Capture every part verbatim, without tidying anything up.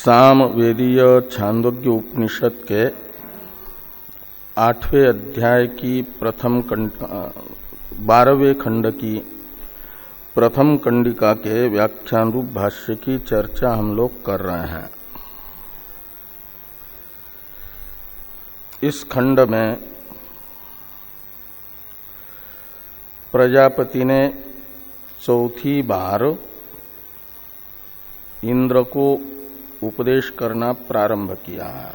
सामवेदीय छांदोग्य उपनिषद के आठवें अध्याय की प्रथम बारहवें खंड की प्रथम कंडिका के व्याख्यान रूप भाष्य की चर्चा हम लोग कर रहे हैं। इस खंड में प्रजापति ने चौथी बार इंद्र को उपदेश करना प्रारंभ किया है।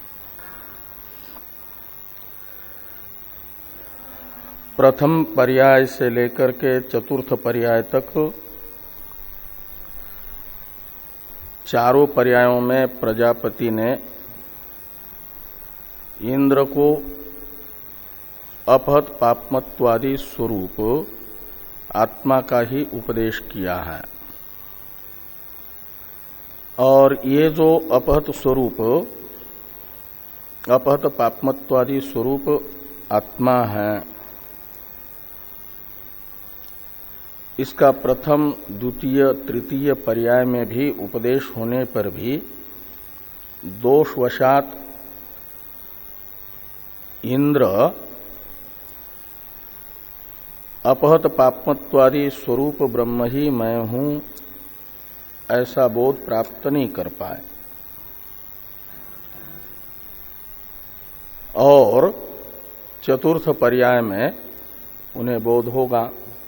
प्रथम पर्याय से लेकर के चतुर्थ पर्याय तक चारों पर्यायों में प्रजापति ने इंद्र को अपहत पापमत्वादि स्वरूप आत्मा का ही उपदेश किया है। और ये जो अपहत स्वरूप अपहत पापमत्वादि स्वरूप आत्मा है, इसका प्रथम द्वितीय तृतीय पर्याय में भी उपदेश होने पर भी दोषवशात इंद्र अपहत पापमत्वादि स्वरूप ब्रह्म ही मैं हूं ऐसा बोध प्राप्त नहीं कर पाए। और चतुर्थ पर्याय में उन्हें बोध होगा।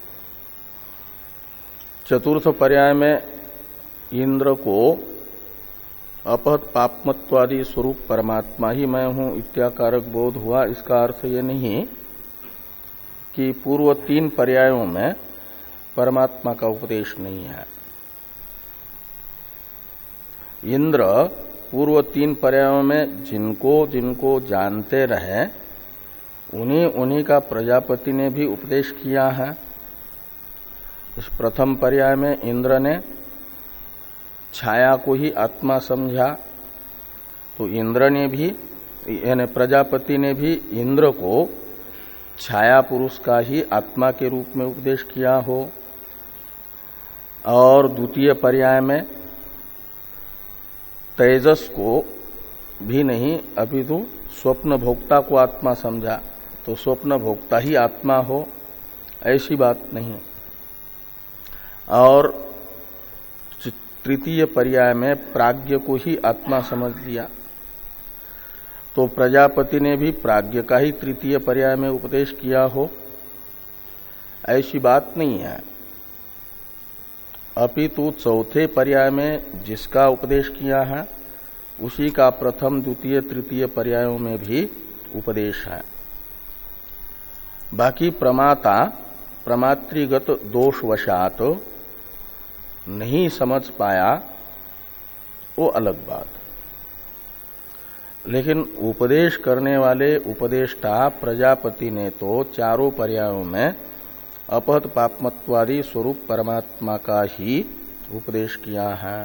चतुर्थ पर्याय में इंद्र को अपहत पापमत्वादि स्वरूप परमात्मा ही मैं हूं इत्याकारक बोध हुआ। इसका अर्थ ये नहीं कि पूर्व तीन पर्यायों में परमात्मा का उपदेश नहीं है। इंद्र पूर्व तीन पर्यायों में जिनको जिनको जानते रहे उन्हीं उन्हीं का प्रजापति ने भी उपदेश किया है। इस प्रथम पर्याय में इंद्र ने छाया को ही आत्मा समझा, तो इंद्र ने भी यानी प्रजापति ने भी इंद्र को छाया पुरुष का ही आत्मा के रूप में उपदेश किया हो। और द्वितीय पर्याय में तेजस को भी नहीं अपितु स्वप्न भोक्ता को आत्मा समझा, तो स्वप्न भोक्ता ही आत्मा हो ऐसी बात नहीं। और तृतीय पर्याय में प्राज्ञ को ही आत्मा समझ लिया, तो प्रजापति ने भी प्राज्ञ का ही तृतीय पर्याय में उपदेश किया हो ऐसी बात नहीं है। अपितु चौथे पर्याय में जिसका उपदेश किया है उसी का प्रथम द्वितीय तृतीय पर्यायों में भी उपदेश है। बाकी प्रमाता प्रमातृगत दोषवशात नहीं समझ पाया वो अलग बात। लेकिन उपदेश करने वाले उपदेष्टा प्रजापति ने तो चारों पर्यायों में अपहत पापमत्वादि स्वरूप परमात्मा का ही उपदेश किया है।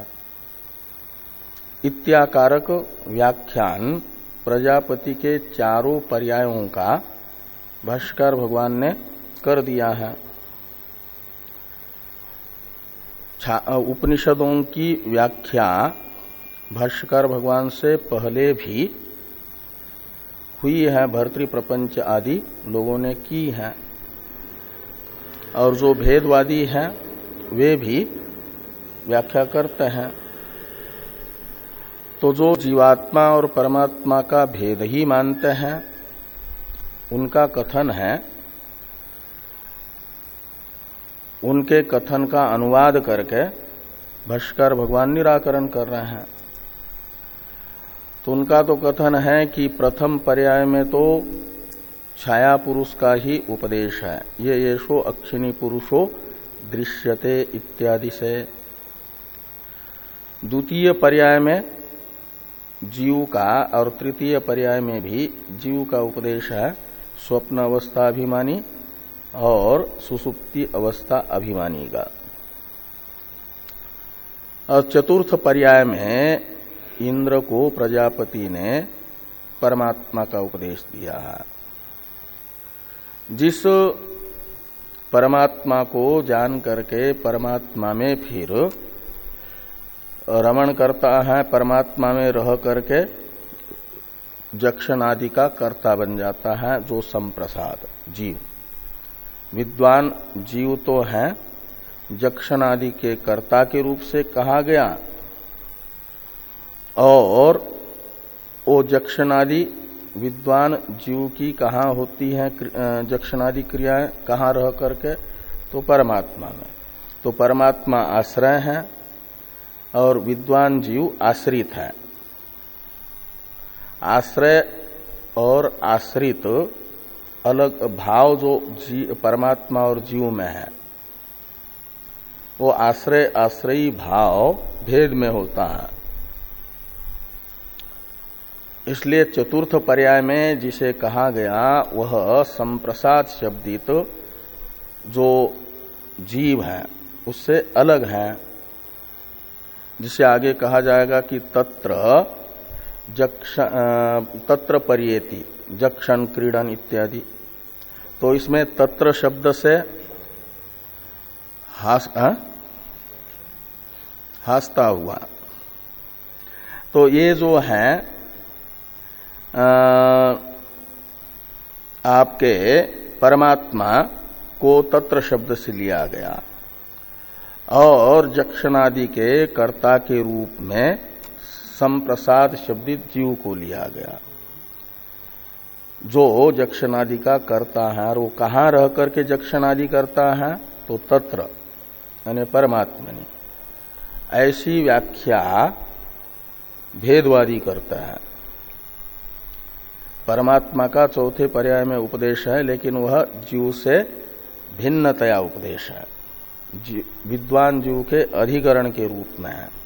इत्याकारक व्याख्यान प्रजापति के चारों पर्यायों का भाष्यकार भगवान ने कर दिया है। उपनिषदों की व्याख्या भाष्यकार भगवान से पहले भी हुई है, भर्तृप्रपंच आदि लोगों ने की है। और जो भेदवादी हैं वे भी व्याख्या करते हैं। तो जो जीवात्मा और परमात्मा का भेद ही मानते हैं उनका कथन है, उनके कथन का अनुवाद करके भाष्यकार भगवान निराकरण कर रहे हैं। तो उनका तो कथन है कि प्रथम पर्याय में तो छाया पुरुष का ही उपदेश है, ये येषो अक्षिणी पुरुषो दृश्यते इत्यादि से। द्वितीय पर्याय में जीव का और तृतीय पर्याय में भी जीव का उपदेश है, स्वप्न अवस्था अभिमानी और सुसुप्ति अवस्था अभिमानी का। और चतुर्थ पर्याय में इंद्र को प्रजापति ने परमात्मा का उपदेश दिया है। जिस परमात्मा को जान करके परमात्मा में फिर रमण करता है परमात्मा में रह करके जक्षण आदि का कर्ता बन जाता है, जो संप्रसाद जीव। विद्वान जीव तो है जक्षण आदि के कर्ता के रूप से कहा गया, और वो जक्षण आदि विद्वान जीव की कहाँ होती है जक्षण आदि क्रियाएं, कहाँ रह करके, तो परमात्मा में। तो परमात्मा आश्रय है और विद्वान जीव आश्रित है। आश्रय और आश्रित अलग भाव जो जीव परमात्मा और जीव में है, वो आश्रय आश्रयी भाव भेद में होता है। इसलिए चतुर्थ पर्याय में जिसे कहा गया वह संप्रसाद शब्दित जो जीव है उससे अलग है, जिसे आगे कहा जाएगा कि तत्र जक्ष तत्र पर्येति जक्षण क्रीडन इत्यादि। तो इसमें तत्र शब्द से हास हा? हासता हुआ। तो ये जो है आ, आपके परमात्मा को तत्र शब्द से लिया गया और जक्षणादि के कर्ता के रूप में संप्रसाद शब्दित जीव को लिया गया, जो जक्षणादि का कर्ता है। और वो कहाँ रह करके जक्षणादि करता है, तो तत्र यानी परमात्मनि। ऐसी व्याख्या भेदवादी करता है। परमात्मा का चौथे पर्याय में उपदेश है, लेकिन वह जीव से भिन्नतया उपदेश है, विद्वान जीव के अधिकरण के रूप में है।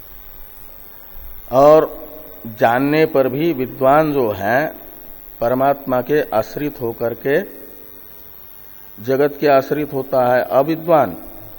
और जानने पर भी विद्वान जो है परमात्मा के आश्रित होकर के जगत के आश्रित होता है। अविद्वान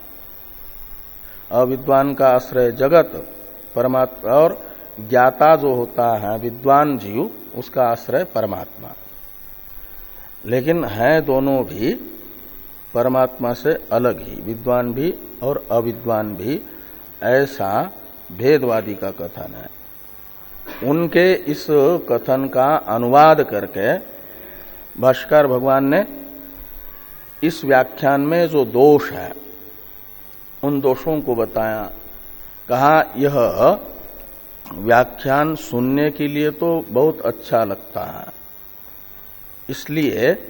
अविद्वान का आश्रय जगत, परमात्मा, और ज्ञाता जो होता है विद्वान जीव, उसका आश्रय परमात्मा। लेकिन है दोनों भी परमात्मा से अलग ही, विद्वान भी और अविद्वान भी, ऐसा भेदवादी का कथन है। उनके इस कथन का अनुवाद करके भाष्यकार भगवान ने इस व्याख्यान में जो दोष है उन दोषों को बताया। कहा यह व्याख्यान सुनने के लिए तो बहुत अच्छा लगता है, इसलिए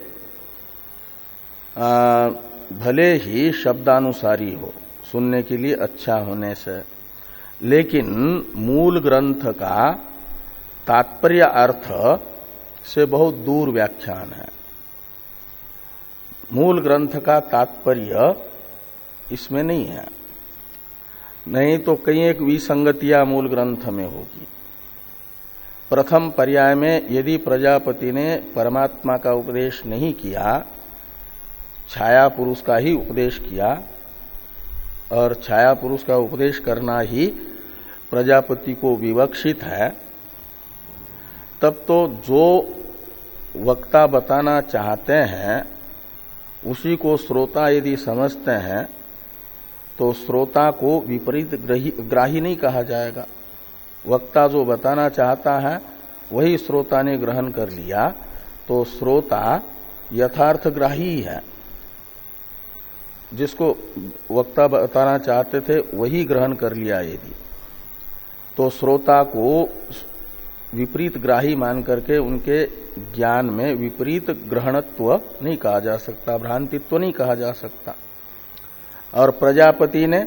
आ, भले ही शब्दानुसारी हो, सुनने के लिए अच्छा होने से, लेकिन मूल ग्रंथ का तात्पर्य अर्थ से बहुत दूर व्याख्यान है। मूल ग्रंथ का तात्पर्य इसमें नहीं है, नहीं तो कई एक विसंगतियां मूल ग्रंथ में होगी। प्रथम पर्याय में यदि प्रजापति ने परमात्मा का उपदेश नहीं किया, छाया पुरुष का ही उपदेश किया, और छाया पुरुष का उपदेश करना ही प्रजापति को विवक्षित है, तब तो जो वक्ता बताना चाहते हैं उसी को श्रोता यदि समझते हैं तो श्रोता को विपरीत ग्राही नहीं कहा जाएगा। वक्ता जो बताना चाहता है वही श्रोता ने ग्रहण कर लिया तो श्रोता यथार्थ ग्राही है। जिसको वक्ता बताना चाहते थे वही ग्रहण कर लिया यदि, तो श्रोता को विपरीत ग्राही मान करके उनके ज्ञान में विपरीत ग्रहणत्व नहीं कहा जा सकता, भ्रांतित्व नहीं कहा जा सकता। और प्रजापति ने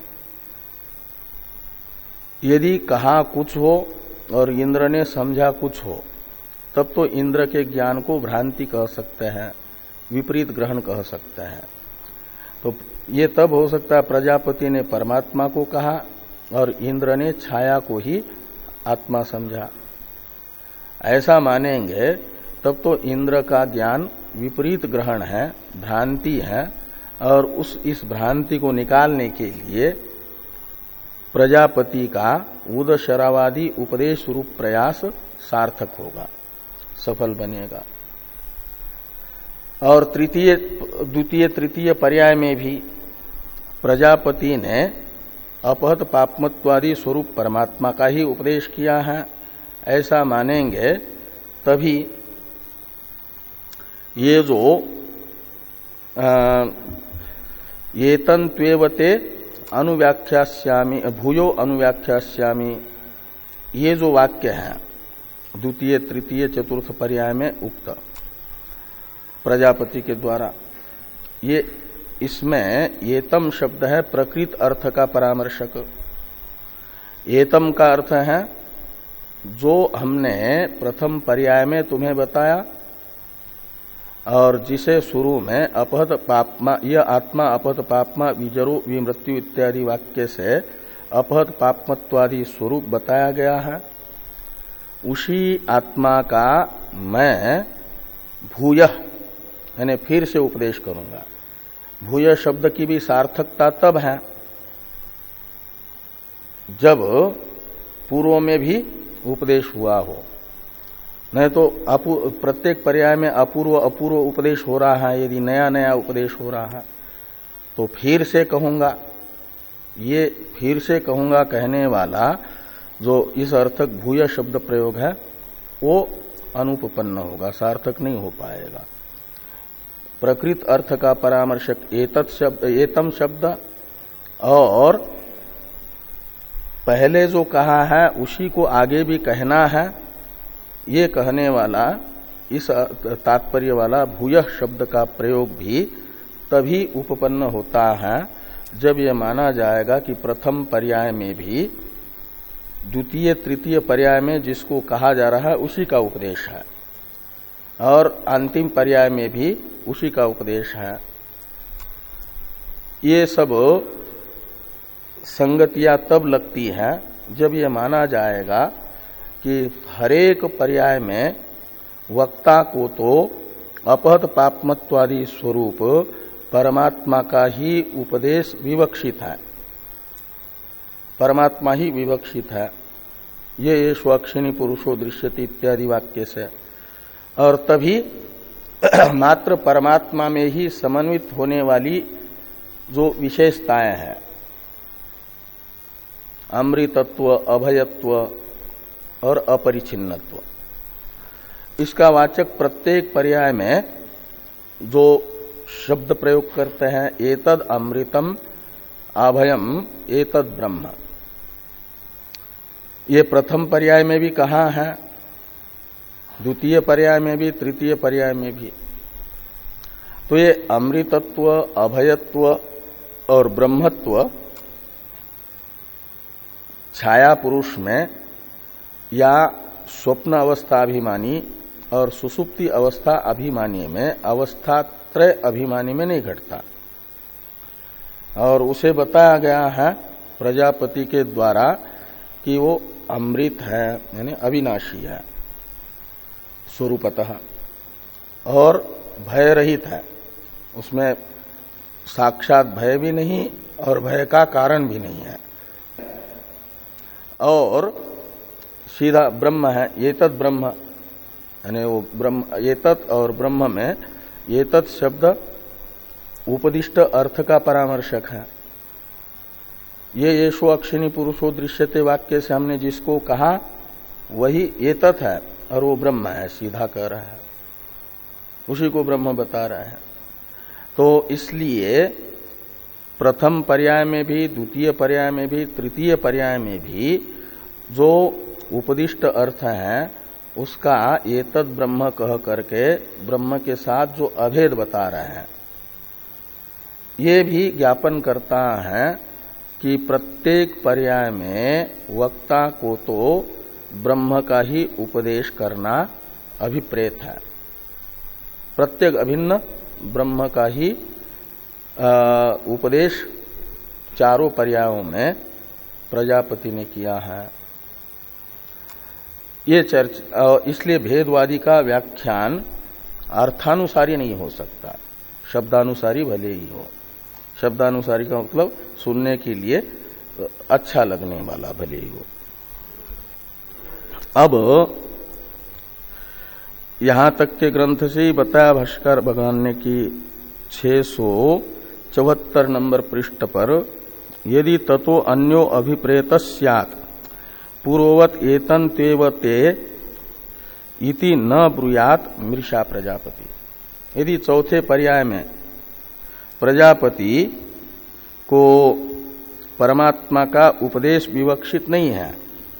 यदि कहा कुछ हो और इंद्र ने समझा कुछ हो, तब तो इंद्र के ज्ञान को भ्रांति कह सकते हैं, विपरीत ग्रहण कह सकते हैं। तो ये तब हो सकता है प्रजापति ने परमात्मा को कहा और इंद्र ने छाया को ही आत्मा समझा। ऐसा मानेंगे तब तो इंद्र का ज्ञान विपरीत ग्रहण है, भ्रांति है, और उस इस भ्रांति को निकालने के लिए प्रजापति का उदशरावादी उपदेश रूप प्रयास सार्थक होगा, सफल बनेगा। और तृतीय द्वितीय तृतीय पर्याय में भी प्रजापति ने अपहत पापमत्वादि स्वरूप परमात्मा का ही उपदेश किया है, ऐसा मानेंगे तभी ये जो ये तन्त्वेवते अनुव्याख्यास्यामि भूयो अनुव्याख्यास्यामि, ये जो वाक्य है द्वितीय तृतीय चतुर्थ पर्याय में उक्त प्रजापति के द्वारा, ये इसमें एतम शब्द है प्रकृत अर्थ का परामर्शक। एतम का अर्थ है जो हमने प्रथम पर्याय में तुम्हें बताया और जिसे शुरू में अपहत पापमा, यह आत्मा अपहत पापमा विजरो विमृत्यु इत्यादि वाक्य से अपहत पापमत्वादि स्वरूप बताया गया है, उसी आत्मा का मैं भूयः यानी फिर से उपदेश करूंगा। भूय शब्द की भी सार्थकता तब है जब पूर्व में भी उपदेश हुआ हो, नहीं तो प्रत्येक पर्याय में अपूर्व अपूर्व उपदेश हो रहा है, यदि नया नया उपदेश हो रहा है तो फिर से कहूंगा। ये फिर से कहूंगा कहने वाला जो इस अर्थक भूय शब्द प्रयोग है वो अनुपपन्न होगा, सार्थक नहीं हो पाएगा। प्रकृत अर्थ का परामर्शक एतत् शब्द एतम शब्द और पहले जो कहा है उसी को आगे भी कहना है, ये कहने वाला इस तात्पर्य वाला भूयः शब्द का प्रयोग भी तभी उपपन्न होता है जब यह माना जाएगा कि प्रथम पर्याय में भी द्वितीय तृतीय पर्याय में जिसको कहा जा रहा है उसी का उपदेश है और अंतिम पर्याय में भी उसी का उपदेश है। ये सब संगतियां तब लगती है जब ये माना जाएगा कि हरेक पर्याय में वक्ता को तो अपहत पापमत्वादि स्वरूप परमात्मा का ही उपदेश विवक्षित है, परमात्मा ही विवक्षित है, ये ये स्वक्षिणी पुरुषो दृश्यति इत्यादि वाक्य से, और तभी मात्र परमात्मा में ही समन्वित होने वाली जो विशेषताएं हैं, अमृतत्व, अभयत्व और अपरिछिन्नत्व, इसका वाचक प्रत्येक पर्याय में जो शब्द प्रयोग करते हैं एतद अमृतम अभयम एतद ब्रह्म, ये प्रथम पर्याय में भी कहा है, द्वितीय पर्याय में भी, तृतीय पर्याय में भी। तो ये अमृतत्व, अभयत्व और ब्रह्मत्व छाया पुरुष में या स्वप्न अवस्था अभिमानी और सुसुप्ति अवस्था अभिमानी में, अवस्था त्रय अभिमानी में नहीं घटता, और उसे बताया गया है प्रजापति के द्वारा कि वो अमृत है यानी अविनाशी है स्वरूपतः और भय रहित है, उसमें साक्षात भय भी नहीं और भय का कारण भी नहीं है, और सीधा ब्रह्म है, एतत् ब्रह्म यानी वो ब्रह्म, एतत् और ब्रह्म में एतत् शब्द उपदिष्ट अर्थ का परामर्शक है। ये येषु अक्षिणी पुरुषो दृश्यते वाक्य से हमने जिसको कहा वही एतत् है और वो ब्रह्म है, सीधा कह रहा है, उसी को ब्रह्म बता रहे हैं। तो इसलिए प्रथम पर्याय में भी, द्वितीय पर्याय में भी, तृतीय पर्याय में भी जो उपदिष्ट अर्थ है उसका एतद् ब्रह्म कह करके ब्रह्म के साथ जो अभेद बता रहे हैं, ये भी ज्ञापन करता है कि प्रत्येक पर्याय में वक्ता को तो ब्रह्म का ही उपदेश करना अभिप्रेत है, प्रत्येक अभिन्न ब्रह्म का ही उपदेश चारों पर्यायों में प्रजापति ने किया है। ये चर्चा, इसलिए भेदवादी का व्याख्यान अर्थानुसारी नहीं हो सकता, शब्दानुसारी भले ही हो। शब्दानुसारी का मतलब सुनने के लिए अच्छा लगने वाला भले ही हो। अब यहां तक के ग्रंथ से ही बताया भाष्कर भगवान ने कि छह सौ चौहत्तर नंबर पृष्ठ पर यदि ततो अन्यो अभिप्रेत स्यात् पूर्ववत एतन तेव ते इति न ब्रूयात मृषा प्रजापति। यदि चौथे पर्याय में प्रजापति को परमात्मा का उपदेश विवक्षित नहीं है,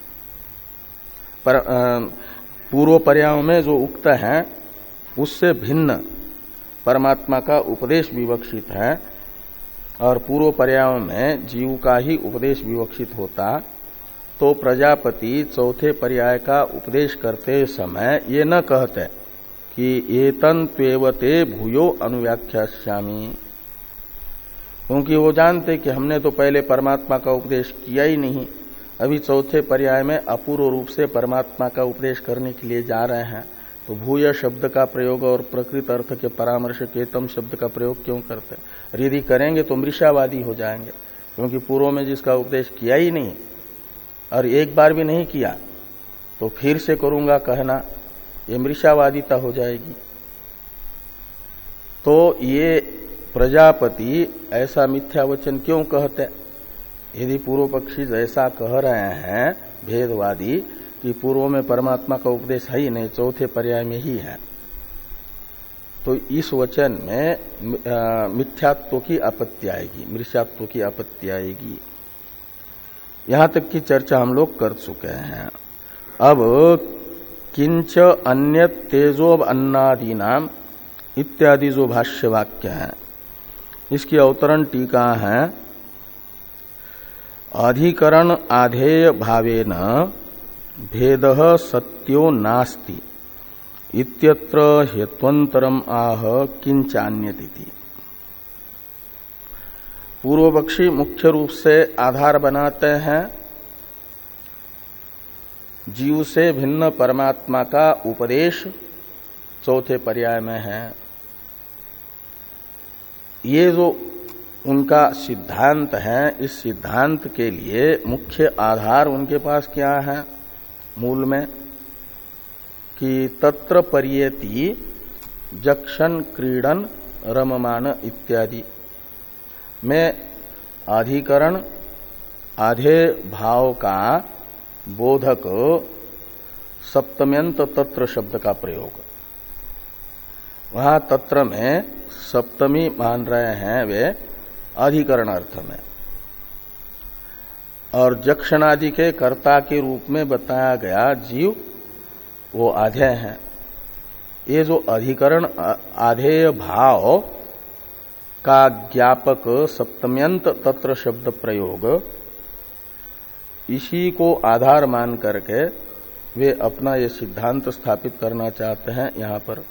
पर पूर्व पर्यायों में जो उक्त है उससे भिन्न परमात्मा का उपदेश विवक्षित है और पूर्व पर्यायों में जीव का ही उपदेश विवक्षित होता, तो प्रजापति चौथे पर्याय का उपदेश करते समय ये न कहते कि एतन त्वेवते भूयो अनुव्याख्यास्यामि, क्योंकि वो जानते कि हमने तो पहले परमात्मा का उपदेश किया ही नहीं, अभी चौथे पर्याय में अपूर्व रूप से परमात्मा का उपदेश करने के लिए जा रहे हैं, तो भूय शब्द का प्रयोग और प्रकृत अर्थ के परामर्श केतम शब्द का प्रयोग क्यों करते? और यदि करेंगे तो मृषावादी हो जाएंगे, क्योंकि पूर्व में जिसका उपदेश किया ही नहीं और एक बार भी नहीं किया तो फिर से करूंगा कहना, ये मृषावादिता हो जाएगी। तो ये प्रजापति ऐसा मिथ्या वचन क्यों कहते? यदि पूर्व पक्षी ऐसा कह रहे हैं भेदवादी कि पूर्व में परमात्मा का उपदेश है ही नहीं, चौथे पर्याय में ही है, तो इस वचन में मिथ्यात्व की आपत्ति आएगी, मृषात्व की आपत्ति आएगी। यहां तक की चर्चा हम लोग कर चुके हैं। अब किंच अन्य तेजो अन्नादि नाम इत्यादि जो भाष्य वाक्य है, इसकी अवतरण टीका है, अधिकरण आधेय भावेन भेदः सत्यो नास्ति इत्यत्र हेत्वंतरम आह किंचान्यतिथि। पूर्व पक्षी मुख्य रूप से आधार बनाते हैं जीव से भिन्न परमात्मा का उपदेश चौथे पर्याय में है। ये जो उनका सिद्धांत है, इस सिद्धांत के लिए मुख्य आधार उनके पास क्या है मूल में, कि तत्र पर्येति जक्षण क्रीडन रममान इत्यादि में अधिकरण आधे भाव का बोधक सप्तम्यंत तत्र शब्द का प्रयोग। वहां तत्र में सप्तमी मान रहे हैं वे अधिकरण अर्थ में, और जक्षणादि के कर्ता के रूप में बताया गया जीव वो आधेय है। ये जो अधिकरण आधेय भाव का ज्ञापक सप्तम्यंत तत्र शब्द प्रयोग, इसी को आधार मान करके वे अपना ये सिद्धांत स्थापित करना चाहते हैं यहां पर।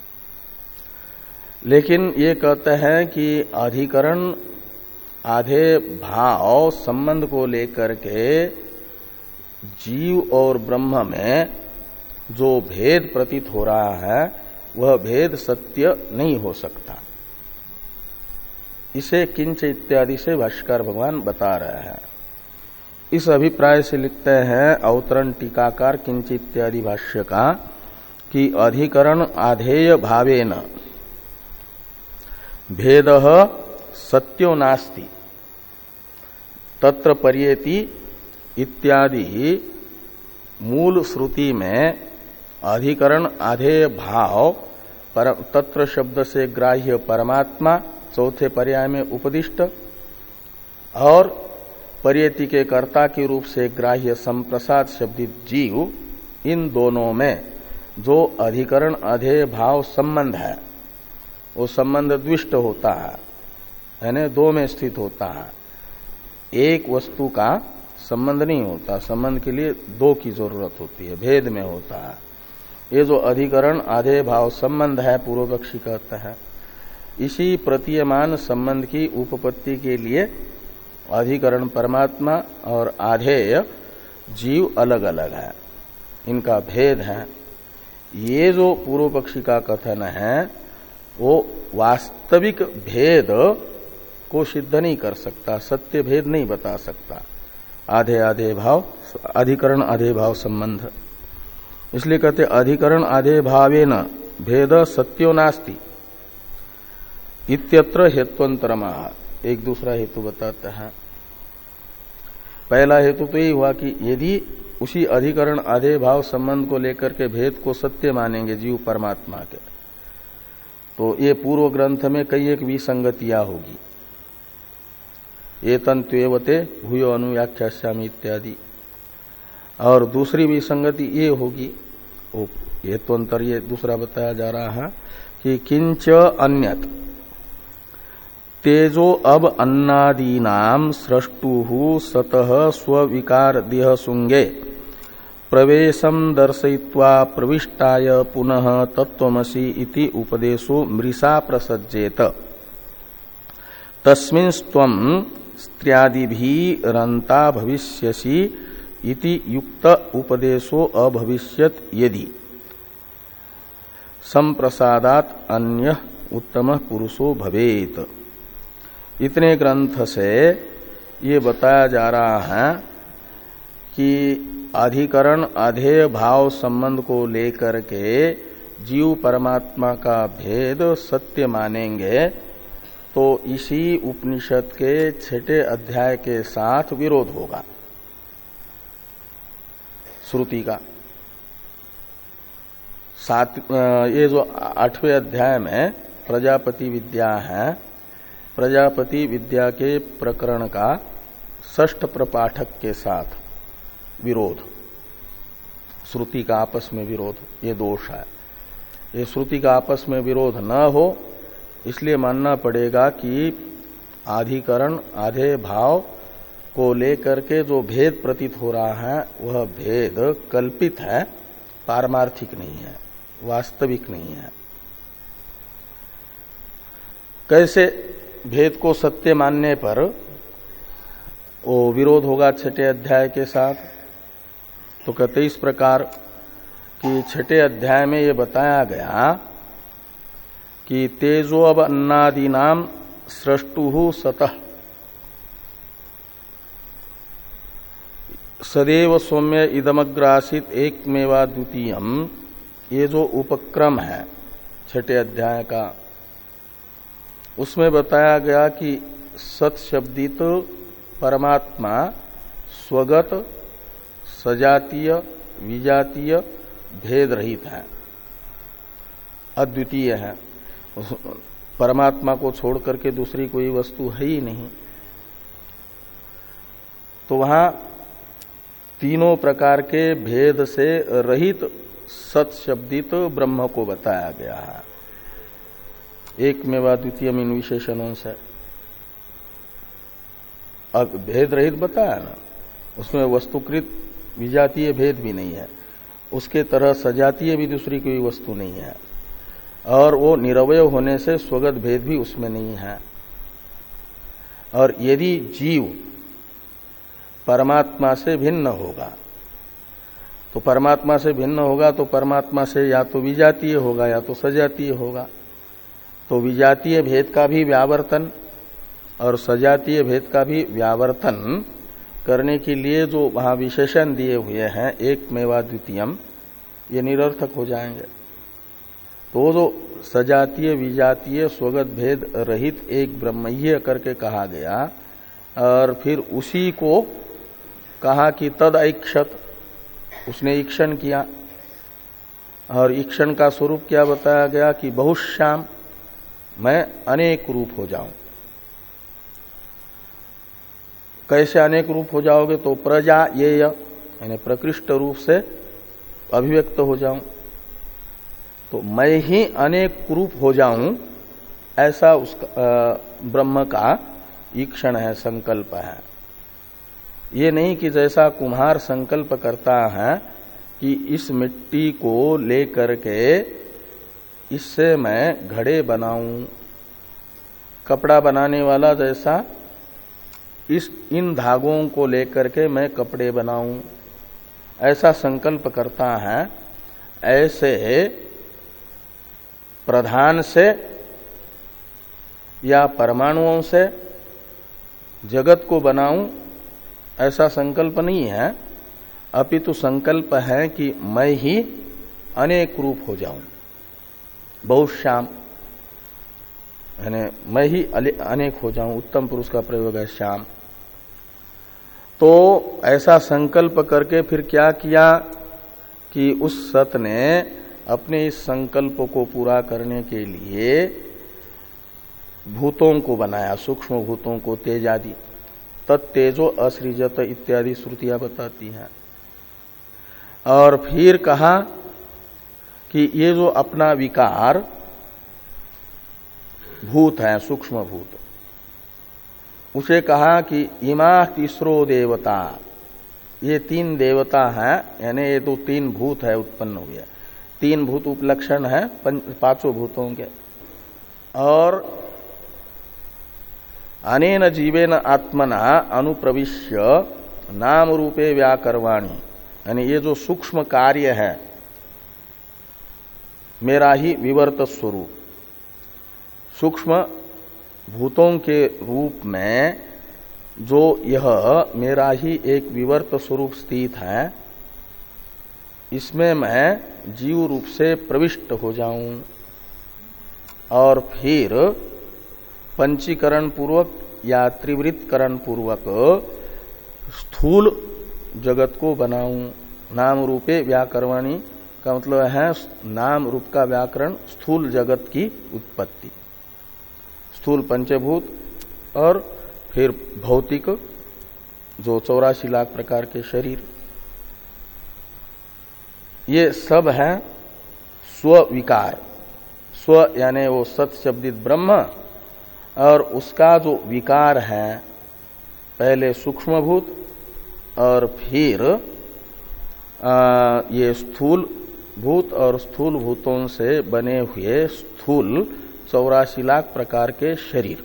लेकिन ये कहते हैं कि अधिकरण आधे भाव संबंध को लेकर के जीव और ब्रह्म में जो भेद प्रतीत हो रहा है वह भेद सत्य नहीं हो सकता। इसे किंच इत्यादि से भाष्यकार भगवान बता रहे हैं। इस अभिप्राय से लिखते हैं अवतरण टीकाकार किंच इत्यादि भाष्य का कि अधिकरण आधेय भावेन भेदः सत्यो नास्ति तत्र पर्येति इत्यादि मूल श्रुति में अधिकरण आधेय भाव पर तत्र शब्द से ग्राह्य परमात्मा चौथे पर्याय में उपदिष्ट और पर्येति के कर्ता के रूप से ग्राह्य संप्रसाद शब्दित जीव, इन दोनों में जो अधिकरण आधेय भाव संबंध है वो संबंध द्विष्ट होता है, यानी दो में स्थित होता है। एक वस्तु का संबंध नहीं होता, संबंध के लिए दो की जरूरत होती है, भेद में होता है। ये जो अधिकरण आधेय भाव संबंध है पूर्व पक्षी कहता है, इसी प्रतीयमान संबंध की उपपत्ति के लिए अधिकरण परमात्मा और आधेय जीव अलग अलग है, इनका भेद है। ये जो पूर्व पक्षी का कथन है वो वास्तविक भेद को सिद्ध नहीं कर सकता, सत्य भेद नहीं बता सकता। आधे आधे भाव, अधिकरण आधे भाव संबंध, इसलिए कहते अधिकरण आधे भावेन भेद सत्यो नास्ति इत्यत्र हेत्वंतरमा। एक दूसरा हेतु बताता है पहला हेतु तो यही हुआ कि यदि उसी अधिकरण आधेय भाव संबंध को लेकर के भेद को सत्य मानेंगे जीव परमात्मा के, तो ये पूर्व ग्रंथ में कई एक विसंगतियां होगी। ये तंत्वेवते भूयो अनुव्याख्यास्यामि इत्यादि। और दूसरी विसंगति ये होगी, ये तो अंतर ये दूसरा बताया जा रहा है कि किंच अन्यत तेजो अब अन्नादीनाम सृष्टु सतः स्विकार देह सुंगे प्रवेशम दर्शयित्वा प्रविष्टाय पुनः तत्त्वमसि इति उपदेशो मृषा प्रसज्जेत तस्मिंस्त्वं स्त्र्यादिभिरन्ता भविष्यसि इति युक्त उपदेशो अभविष्यत यदि संप्रसादात अन्य उत्तम पुरुषो भवेत। इतने ग्रंथ से ये बताया जा रहा है कि अधिकरण अधेय भाव संबंध को लेकर के जीव परमात्मा का भेद सत्य मानेंगे तो इसी उपनिषद के छठे अध्याय के साथ विरोध होगा श्रुति का। सात ये जो आठवें अध्याय में प्रजापति विद्या है, प्रजापति विद्या के प्रकरण का षष्ठ प्रपाठक के साथ विरोध, श्रुति का आपस में विरोध, ये दोष है। ये श्रुति का आपस में विरोध न हो इसलिए मानना पड़ेगा कि आधिकरण आधेय भाव को लेकर के जो भेद प्रतीत हो रहा है वह भेद कल्पित है, पारमार्थिक नहीं है, वास्तविक नहीं है। कैसे भेद को सत्य मानने पर वो विरोध होगा छठे अध्याय के साथ? तो कहते इस प्रकार कि छठे अध्याय में ये बताया गया कि तेजो अब अन्नादीनाम सृष्टु सतः सदैव सौम्य इदमग्रासित एकमेवा द्वितीयम, ये जो उपक्रम है छठे अध्याय का, उसमें बताया गया कि सत शब्दित परमात्मा स्वगत सजातीय विजातीय भेद रहित है, अद्वितीय है। परमात्मा को छोड़ करके दूसरी कोई वस्तु है ही नहीं। तो वहां तीनों प्रकार के भेद से रहित सत शब्दित ब्रह्म को बताया गया है, एक मेवा द्वितीय इन विशेषणों से। अब भेद रहित बताया ना, उसमें वस्तुकृत विजातीय भेद भी नहीं है, उसके तरह सजातीय भी दूसरी कोई वस्तु नहीं है, और वो निरवय होने से स्वगत भेद भी उसमें नहीं है। और यदि जीव परमात्मा से भिन्न होगा तो परमात्मा से भिन्न होगा तो परमात्मा से या तो विजातीय होगा या तो सजातीय होगा। तो विजातीय भेद का भी व्यावर्तन और सजातीय भेद का भी व्यावर्तन करने के लिए जो वहां विशेषण दिए हुए हैं एक मेवा द्वितीयम, ये निरर्थक हो जाएंगे। तो जो सजातीय विजातीय स्वगत भेद रहित एक ब्रह्मय्य करके कहा गया, और फिर उसी को कहा कि तद ऐक्षत, उसने ईक्षण किया, और ईक्षण का स्वरूप क्या बताया गया कि बहुश्याम, मैं अनेक रूप हो जाऊं। कैसे अनेक रूप हो जाओगे? तो प्रजा ये यानी प्रकृष्ट रूप से अभिव्यक्त हो जाऊं, तो मैं ही अनेक रूप हो जाऊं, ऐसा उस ब्रह्म का ईक्षण है, संकल्प है। ये नहीं कि जैसा कुम्हार संकल्प करता है कि इस मिट्टी को लेकर के इससे मैं घड़े बनाऊं, कपड़ा बनाने वाला जैसा इस इन धागों को लेकर के मैं कपड़े बनाऊं, ऐसा संकल्प करता है। ऐसे प्रधान से या परमाणुओं से जगत को बनाऊं, ऐसा संकल्प नहीं है, अपितु संकल्प है कि मैं ही अनेक रूप हो जाऊं, बहुश्याम, यानी मैं ही अनेक हो जाऊं। उत्तम पुरुष का प्रयोग है श्याम। तो ऐसा संकल्प करके फिर क्या किया कि उस सत ने अपने इस संकल्प को पूरा करने के लिए भूतों को बनाया, सूक्ष्म भूतों को, तेज आदि। तत्तेजो असृजत इत्यादि श्रुतियां बताती हैं। और फिर कहा कि ये जो अपना विकार भूत है, सूक्ष्म भूत, उसे कहा कि इमा तीसरो देवता, ये तीन देवता हैं, यानी ये तो तीन भूत है उत्पन्न हुए। तीन भूत उपलक्षण है पांचों भूतों के। और अनेन जीवेन आत्मना अनुप्रविश्य नाम रूपे व्याकरवाणी, यानी ये जो सूक्ष्म कार्य है मेरा ही विवर्त स्वरूप, सूक्ष्म भूतों के रूप में जो यह मेरा ही एक विवर्त स्वरूप स्थित है, इसमें मैं जीव रूप से प्रविष्ट हो जाऊं और फिर पंचीकरण पूर्वक या त्रिवृत्तकरण पूर्वक स्थूल जगत को बनाऊं। नाम रूपे व्याकरवाणी का मतलब है नाम रूप का व्याकरण, स्थूल जगत की उत्पत्ति, स्थूल पंचभूत और फिर भौतिक जो चौरासी लाख प्रकार के शरीर, ये सब है स्व-विकार। स्व यानी वो सत शब्दित ब्रह्म, और उसका जो विकार है पहले सूक्ष्म भूत और फिर आ, ये स्थूल भूत और स्थूल भूतों से बने हुए स्थूल चौरासी लाख प्रकार के शरीर।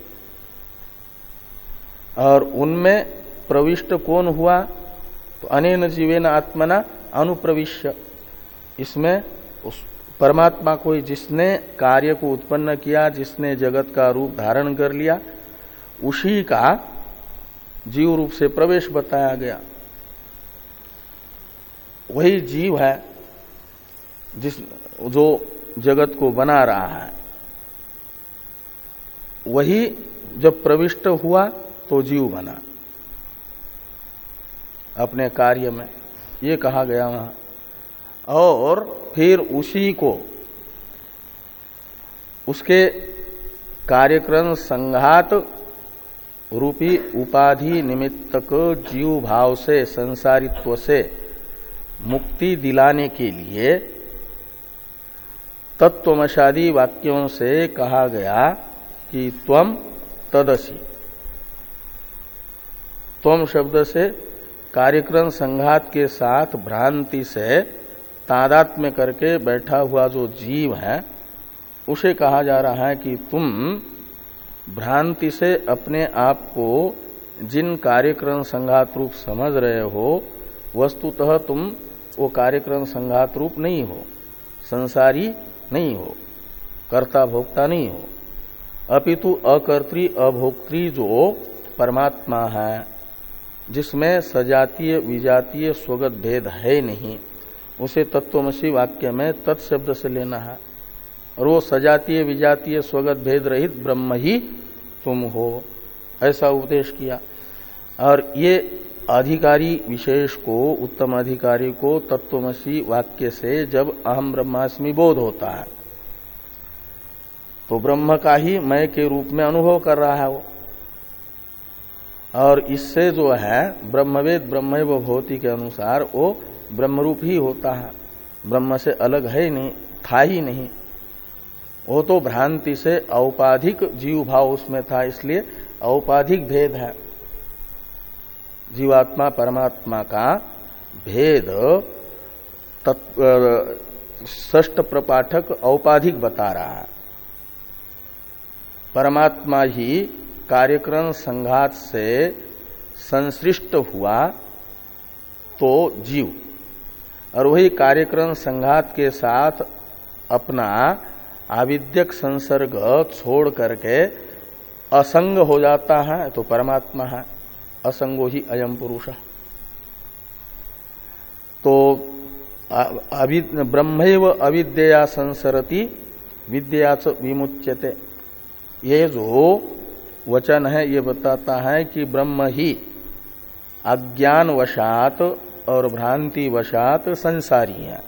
और उनमें प्रविष्ट कौन हुआ? तो अनेन जीवेन आत्मना अनुप्रविश्य, इसमें उस परमात्मा को जिसने कार्य को उत्पन्न किया, जिसने जगत का रूप धारण कर लिया, उसी का जीव रूप से प्रवेश बताया गया। वही जीव है जिस जो जगत को बना रहा है, वही जब प्रविष्ट हुआ तो जीव बना अपने कार्य में, ये कहा गया वहां। और फिर उसी को उसके कार्यक्रम संघात रूपी उपाधि निमित्तक जीव भाव से, संसारित्व से मुक्ति दिलाने के लिए तत्वमशादी वाक्यों से कहा गया कि त्वम तदसि। त्वम शब्द से कार्यक्रम संघात के साथ भ्रांति से तादात्म्य करके बैठा हुआ जो जीव है, उसे कहा जा रहा है कि तुम भ्रांति से अपने आप को जिन कार्यक्रम संघात रूप समझ रहे हो, वस्तुतः तुम वो कार्यक्रम संघात रूप नहीं हो, संसारी नहीं हो, कर्ता भोक्ता नहीं हो, अपितु अकर्त्री अभोक्त्री जो परमात्मा है, जिसमें सजातीय विजातीय स्वगत भेद है नहीं, उसे तत्वमसी वाक्य में तत्शब्द से लेना है। और वो सजातीय विजातीय स्वगत भेद रहित ब्रह्म ही तुम हो, ऐसा उपदेश किया। और ये अधिकारी विशेष को, उत्तम अधिकारी को तत्वमसी वाक्य से जब अहम ब्रह्मास्मि बोध होता है तो ब्रह्म का ही मैं के रूप में अनुभव कर रहा है वो। और इससे जो है ब्रह्मवेद ब्रह्मैव भवति के अनुसार वो ब्रह्मरूप ही होता है, ब्रह्म से अलग है ही नहीं, था ही नहीं। वो तो भ्रांति से औपाधिक जीव भाव उसमें था, इसलिए औपाधिक भेद है। जीवात्मा परमात्मा का भेद षष्ठ प्रपाठक औपाधिक बता रहा है। परमात्मा ही कार्यक्रम संघात से संसृष्ट हुआ तो जीव, और वही कार्यक्रम संघात के साथ अपना आविद्यक संसर्ग छोड़ करके असंग हो जाता है तो परमात्मा है। असंगो ही अयम पुरुष। तो ब्रह्मैव अविद्या संसरति विद्या च विमुच्यते, ये जो वचन है ये बताता है कि ब्रह्म ही अज्ञान वशात और भ्रांति वशात संसारी हैं।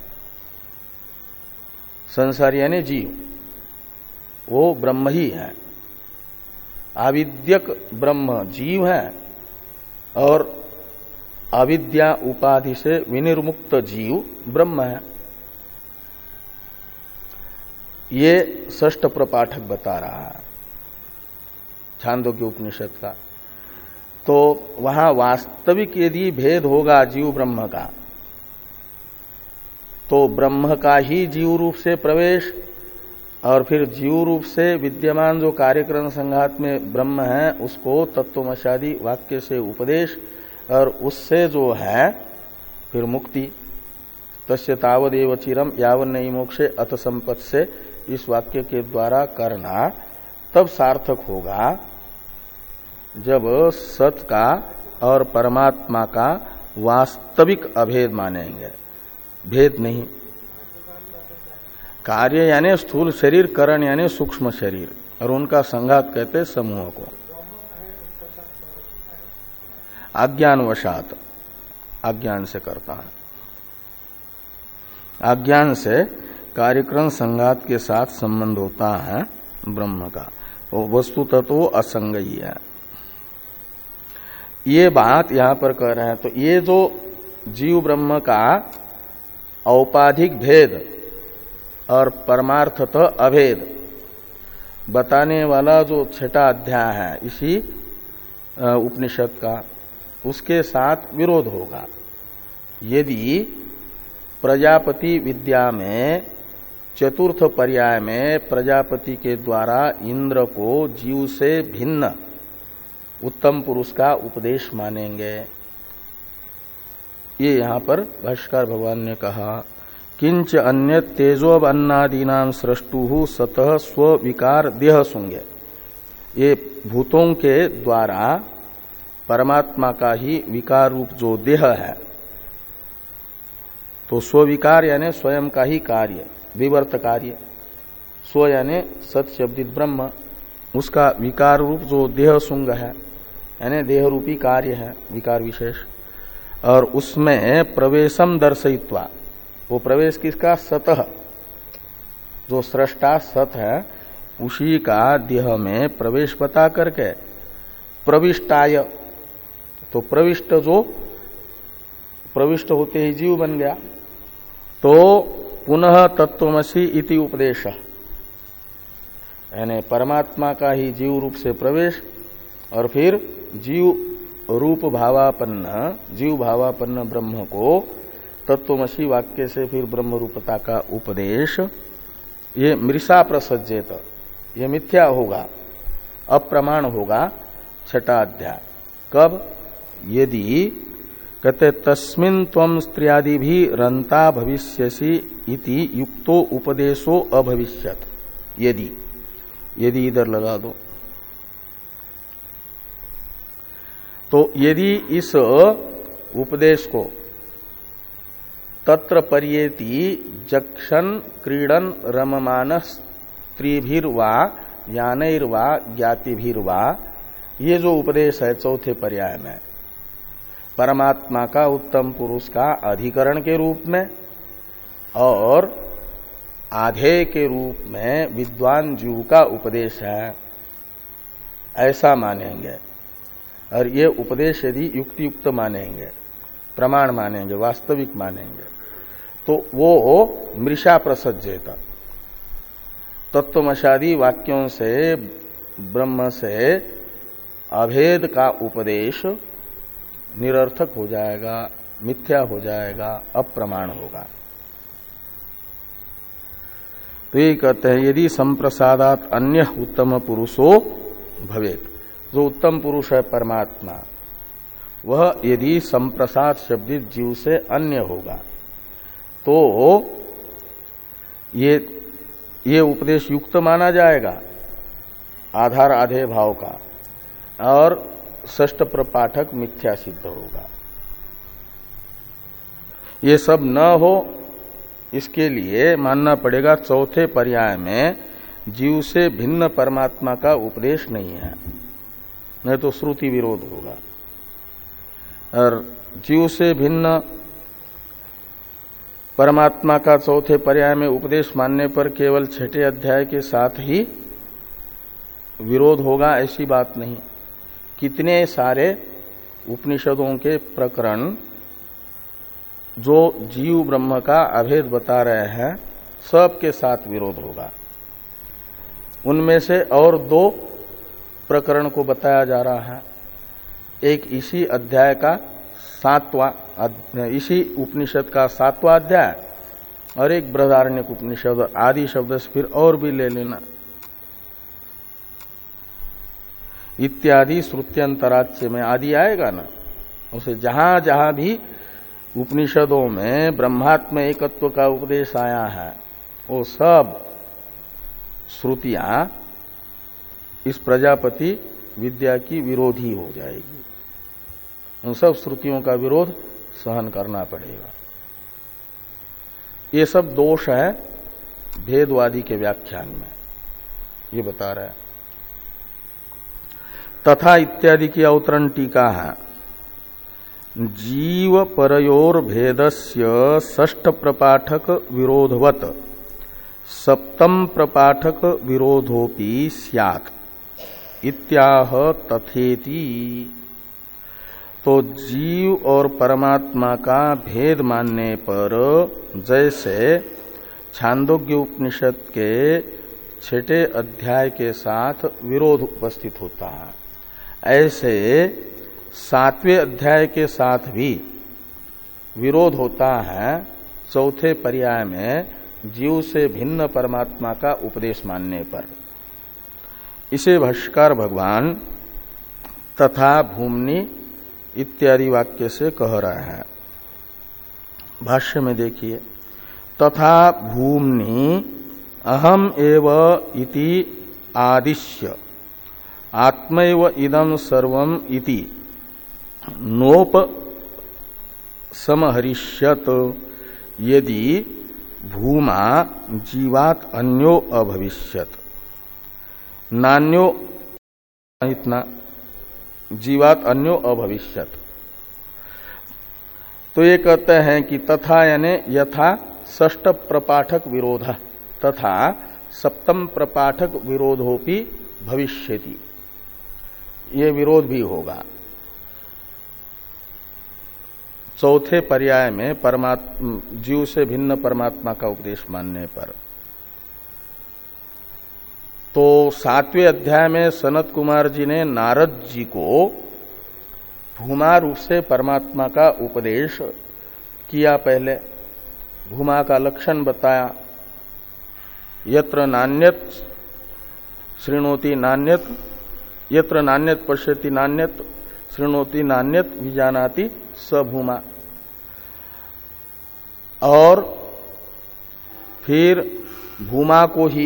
संसारी यानी जीव, वो ब्रह्म ही है। आविद्यक ब्रह्म जीव है और अविद्या उपाधि से विनिर्मुक्त जीव ब्रह्म है। ये षष्ठ प्रपाठक बता रहा है छांदोग्य उपनिषद का। तो वहां वास्तविक यदि भेद होगा जीव ब्रह्म का, तो ब्रह्म का ही जीव रूप से प्रवेश और फिर जीव रूप से विद्यमान जो कार्यक्रम संघात में ब्रह्म है उसको तत्वमशादी वाक्य से उपदेश और उससे जो है फिर मुक्ति। तस्य तावदेव चिरम यावन नहीं मोक्षे अथ संपत् से इस वाक्य के द्वारा करना तब सार्थक होगा जब सत का और परमात्मा का वास्तविक अभेद मानेंगे, भेद नहीं। कार्य यानी स्थूल शरीर, करण यानी सूक्ष्म शरीर, और उनका संघात कहते समूह को। अज्ञानवशात, अज्ञान से करता है, अज्ञान से कार्यक्रम संघात के साथ संबंध होता है ब्रह्म का, वो वस्तुतः तो असंग ही है। ये बात यहां पर कह रहे हैं। तो ये जो जीव ब्रह्म का औपाधिक भेद और परमार्थतः अभेद बताने वाला जो छठा अध्याय है इसी उपनिषद का, उसके साथ विरोध होगा यदि प्रजापति विद्या में चतुर्थ पर्याय में प्रजापति के द्वारा इंद्र को जीव से भिन्न उत्तम पुरुष का उपदेश मानेंगे। ये यहां पर भाष्यकार भगवान ने कहा, किंच अन्य तेजोब अन्नादीनाम सृष्टु सतः स्विकार देह सुंगे। ये भूतों के द्वारा परमात्मा का ही विकार रूप जो देह है, तो स्विकार यानी स्वयं का ही कार्य, विवर्त कार्य। स्व यानी सत शब्दित ब्रह्म, उसका विकार रूप जो देह सुंग है यानी देह रूपी कार्य है, विकार विशेष। और उसमें प्रवेशम दर्शयित्वा, वो प्रवेश किसका? सतः, जो सृष्टा सत है उसी का देह में प्रवेश बता करके प्रविष्टाय, तो प्रविष्ट जो प्रविष्ट होते ही जीव बन गया। तो पुनः तत्वमसि इति उपदेश, यानी परमात्मा का ही जीव रूप से प्रवेश और फिर जीव रूप भावापन्न जीव भावापन्न ब्रह्म को तत्वमसि वाक्य से फिर ब्रह्म रूपता का उपदेश, ये मृषा प्रसज्जेत, ये मिथ्या होगा, अप्रमाण होगा। छठा अध्याय कब? यदि कहते तस्मिन् त्वं स्त्रियादि भी रंता भविष्यसि इति युक्तो उपदेशो अभविष्यत। यदि यदि इधर लगा दो, तो यदि इस उपदेश को तत्र पर्येति जक्षन क्रीडन रममान स्त्रीभिर्वा ज्ञानैर्वा ज्ञातिभिर्वा, ये जो उपदेश है चौथे पर्याय में परमात्मा का उत्तम पुरुष का अधिकरण के रूप में और आधेय के रूप में विद्वान जीव का उपदेश है, ऐसा मानेंगे। और ये उपदेश यदि युक्ति युक्त मानेंगे, प्रमाण मानेंगे, वास्तविक मानेंगे, तो वो मृषा प्रसज्जेत, तत्वमशादी वाक्यों से ब्रह्म से अभेद का उपदेश निरर्थक हो जाएगा, मिथ्या हो जाएगा, अप्रमाण होगा। तो ये कहते हैं यदि संप्रसादात अन्य उत्तम पुरुषो भवेत, जो उत्तम पुरुष है परमात्मा, वह यदि संप्रसाद शब्दित जीव से अन्य होगा तो ये ये उपदेश युक्त माना जाएगा, आधार आधेय भाव का, और षष्ठ प्रपाठक मिथ्या सिद्ध होगा। ये सब न हो इसके लिए मानना पड़ेगा चौथे पर्याय में जीव से भिन्न परमात्मा का उपदेश नहीं है, नहीं तो श्रुति विरोध होगा। और जीव से भिन्न परमात्मा का चौथे पर्याय में उपदेश मानने पर केवल छठे अध्याय के साथ ही विरोध होगा ऐसी बात नहीं। कितने सारे उपनिषदों के प्रकरण जो जीव ब्रह्म का अभेद बता रहे हैं सबके साथ विरोध होगा। उनमें से और दो प्रकरण को बताया जा रहा है। एक इसी अध्याय का सातवां, इसी उपनिषद का सातवां अध्याय और एक बृहदारण्यक उपनिषद। आदि शब्द से फिर और भी ले लेना। इत्यादि श्रुत्यंतराच्य में आदि आएगा ना, उसे जहां जहां भी उपनिषदों में ब्रह्मात्म एकत्व का उपदेश आया है वो सब श्रुतियां इस प्रजापति विद्या की विरोधी हो जाएगी। उन सब श्रुतियों का विरोध सहन करना पड़ेगा। ये सब दोष है भेदवादी के व्याख्यान में, ये बता रहा है। तथा इत्यादि की अवतरण टीका है। जीव परयोर भेदस्य षष्ठ प्रपाठक विरोधवत सप्तम प्रपाठक विरोधोपि स्यात् इत्याह तथेति। तो जीव और परमात्मा का भेद मानने पर जैसे छांदोग्य उपनिषद के छठे अध्याय के साथ विरोध उपस्थित होता है, ऐसे सातवें अध्याय के साथ भी विरोध होता है चौथे पर्याय में जीव से भिन्न परमात्मा का उपदेश मानने पर। इसे भाष्यकार भगवान तथा भूमनि इत्यादि वाक्य से कह रहे हैं। भाष्य में देखिए, तथा भूमनि अहम एव इति आदिश्य आत्मैव इदं सर्वम इति नोप समहरिष्यत यदि भूमा जीवात अन्यो अभविष्यत। नान्यो इतना जीवात अन्यो अभविष्यत। तो ये कहते हैं कि तथा यानी यथा षष्ठ प्रपाठक विरोध तथा सप्तम प्रपाठक विरोधोपि भविष्यति। ये विरोध भी होगा चौथे पर्याय में परमात्मा जीव से भिन्न परमात्मा का उपदेश मानने पर। तो सातवें अध्याय में सनत कुमार जी ने नारद जी को भूमा रूप से परमात्मा का उपदेश किया। पहले भूमा का लक्षण बताया। यत्र नान्यत शृणोति नान्यत, यत्र नान्यत पश्यति नान्यत, शृणोति नान्यत, विजानाति स भूमा। और फिर भूमा को ही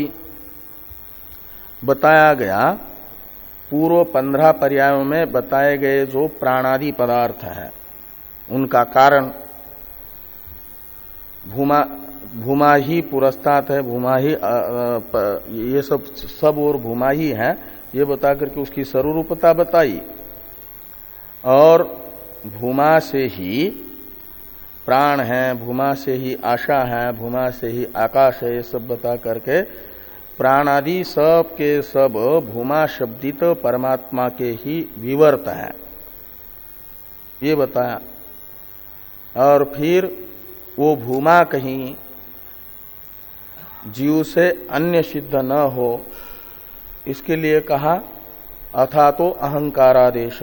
बताया गया पूर्व पंद्रह पर्यायों में बताए गए जो प्राणादि पदार्थ हैं उनका कारण। भूमा भूमा ही पुरस्तात् है, भूमा ही आ, आ, ये सब सब और भूमा ही है, ये बता करके उसकी स्वरूपता बताई। और भूमा से ही प्राण है, भूमा से ही आशा है, भूमा से ही आकाश है, ये सब बता करके प्राण आदि सब के सब भूमा शब्दित परमात्मा के ही विवर्त है, ये बताया। और फिर वो भूमा कहीं जीव से अन्य सिद्ध न हो इसके लिए कहा अथा तो अहंकारादेश।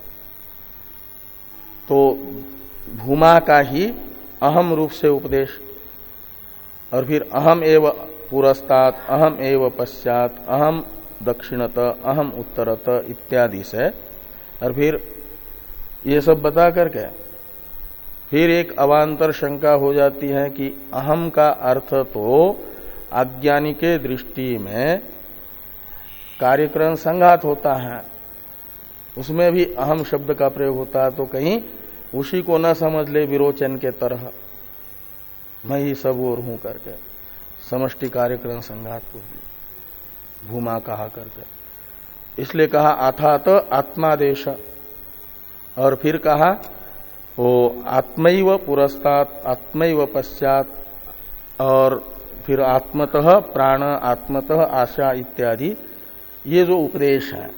तो भूमा का ही अहम रूप से उपदेश। और फिर अहम एव पुरस्तात्, अहम एव पश्चात, अहम दक्षिणत, अहम उत्तरत इत्यादि से। और फिर ये सब बता करके फिर एक अवांतर शंका हो जाती है कि अहम का अर्थ तो अज्ञानी के दृष्टि में कार्यक्रम संघात होता है, उसमें भी अहम शब्द का प्रयोग होता है। तो कहीं उसी को न समझ ले विरोचन के तरह, मैं ही सब और हूं करके समष्टि कार्यक्रम संघात को भूमा कहा करके। इसलिए कहा अथात आत्मादेश। और फिर कहा वो आत्मैव पुरस्तात् आत्मैव पश्चात और फिर आत्मतः प्राण आत्मतः आशा इत्यादि ये जो उपदेश है,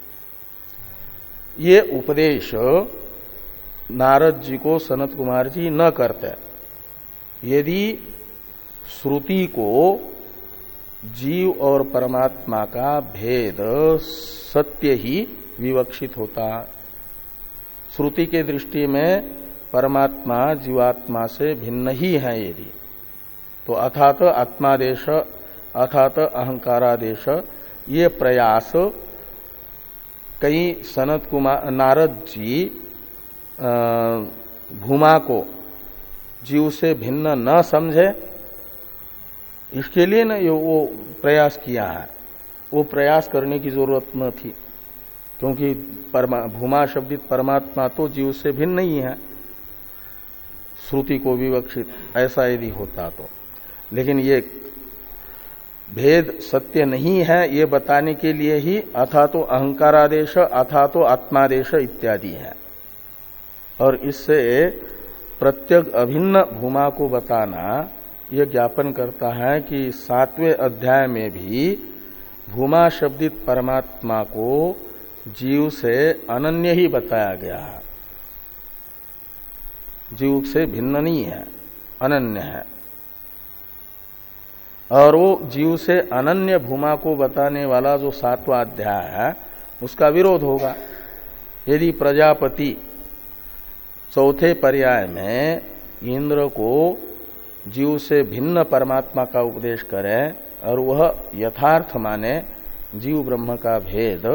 ये उपदेश नारद जी को सनत कुमार जी न करते। यदि श्रुति को जीव और परमात्मा का भेद सत्य ही विवक्षित होता, श्रुति के दृष्टि में परमात्मा जीवात्मा से भिन्न ही है यदि, तो अथात आत्मादेश अथात अहंकारादेश ये प्रयास कई सनत कुमार नारद जी भूमा को जीव से भिन्न न समझे, इसके लिए न वो प्रयास किया है। वो प्रयास करने की जरूरत न थी, क्योंकि भूमा शब्दित परमात्मा तो जीव से भिन्न नहीं है श्रुति को विवक्षित, ऐसा यदि होता तो। लेकिन ये भेद सत्य नहीं है ये बताने के लिए ही अथा तो अहंकारादेश अथा तो आत्मादेश इत्यादि है। और इससे प्रत्येक अभिन्न भूमा को बताना यह ज्ञापन करता है कि सातवें अध्याय में भी भूमा शब्दित परमात्मा को जीव से अनन्य ही बताया गया है, जीव से भिन्न नहीं है, अनन्य है। और वो जीव से अनन्य भूमा को बताने वाला जो सातवां अध्याय है उसका विरोध होगा। यदि प्रजापति चौथे पर्याय में इंद्र को जीव से भिन्न परमात्मा का उपदेश करे और वह यथार्थ माने जीव ब्रह्म का भेद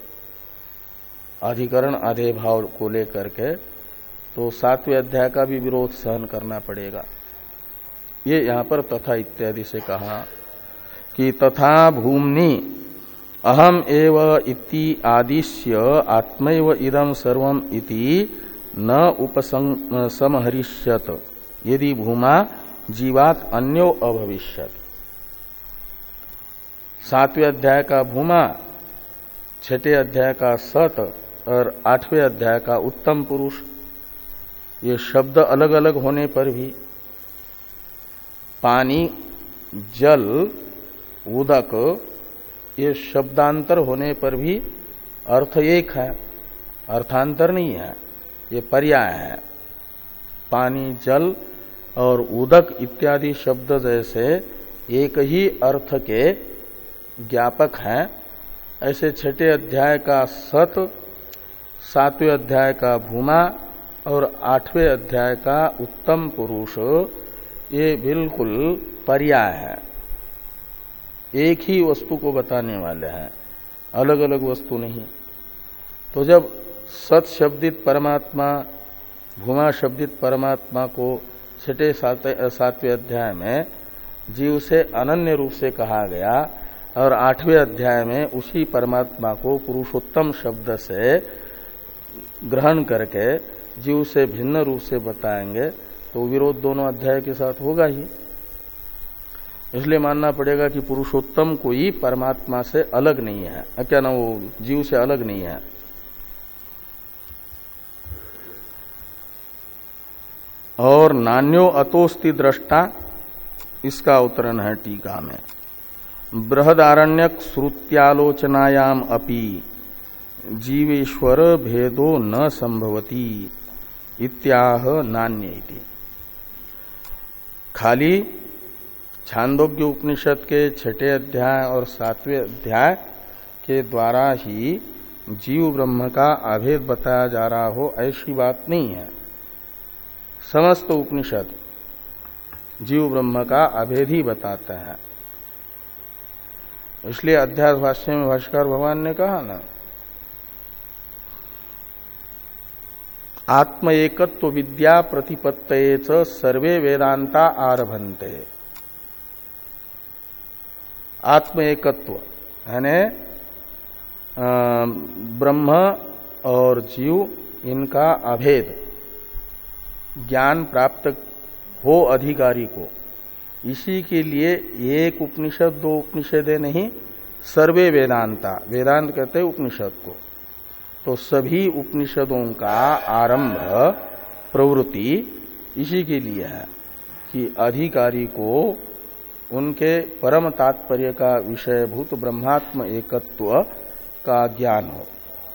अधिकरण अधेय भाव को लेकर के, तो सातवें अध्याय का भी विरोध सहन करना पड़ेगा। ये यहां पर तथा इत्यादि से कहा कि तथा भूमनि अहम एव इति आदिश्य आत्मैव इदं सर्वम इति न उपसमहरिष्यत यदि भूमा जीवात अन्यो अभविष्यत। सातवें अध्याय का भूमा, छठे अध्याय का सत और आठवें अध्याय का उत्तम पुरुष, ये शब्द अलग अलग होने पर भी, पानी, जल, उदक, ये शब्दांतर होने पर भी अर्थ एक है, अर्थांतर नहीं है, ये पर्याय है। पानी, जल और उदक इत्यादि शब्द जैसे एक ही अर्थ के ज्ञापक हैं, ऐसे छठे अध्याय का सत, सातवें अध्याय का भूमा और आठवें अध्याय का उत्तम पुरुष ये बिल्कुल पर्याय है, एक ही वस्तु को बताने वाले हैं, अलग अलग वस्तु नहीं। तो जब सत शब्दित परमात्मा, भूमा शब्दित परमात्मा को छठे सातवें अध्याय में जीव से अनन्य रूप से कहा गया और आठवें अध्याय में उसी परमात्मा को पुरुषोत्तम शब्द से ग्रहण करके जीव से भिन्न रूप से बताएंगे, तो विरोध दोनों अध्याय के साथ होगा ही। इसलिए मानना पड़ेगा कि पुरुषोत्तम कोई परमात्मा से अलग नहीं है, क्या ना, वो जीव से अलग नहीं है। और नान्यो अतोस्ति दृष्टा, इसका उत्तरण है टीका में, बृहदारण्यक श्रुत्यालोचनायाम अपि जीवेश्वर भेदो न संभवती इत्याह नान्य इति। खाली छांदोग्य उपनिषद के छठे अध्याय और सातवें अध्याय के द्वारा ही जीव ब्रह्म का अभेद बताया जा रहा हो ऐसी बात नहीं है। समस्त उपनिषद जीव ब्रह्म का अभेद ही बताते हैं। इसलिए अध्यास भाष्य में भाष्यकार भगवान ने कहा ना, आत्म एकत्व विद्या प्रतिपत्तये च सर्वे वेदांता आरभन्ते। आत्म एकत्व यानी ब्रह्म और जीव इनका अभेद ज्ञान प्राप्त हो अधिकारी को, इसी के लिए एक उपनिषद दो उपनिषदें नहीं, सर्वे वेदांता, वेदांत कहते हैं उपनिषद को, तो सभी उपनिषदों का आरंभ प्रवृत्ति इसी के लिए है कि अधिकारी को उनके परम तात्पर्य का विषयभूत ब्रह्मात्म एकत्व का ज्ञान हो।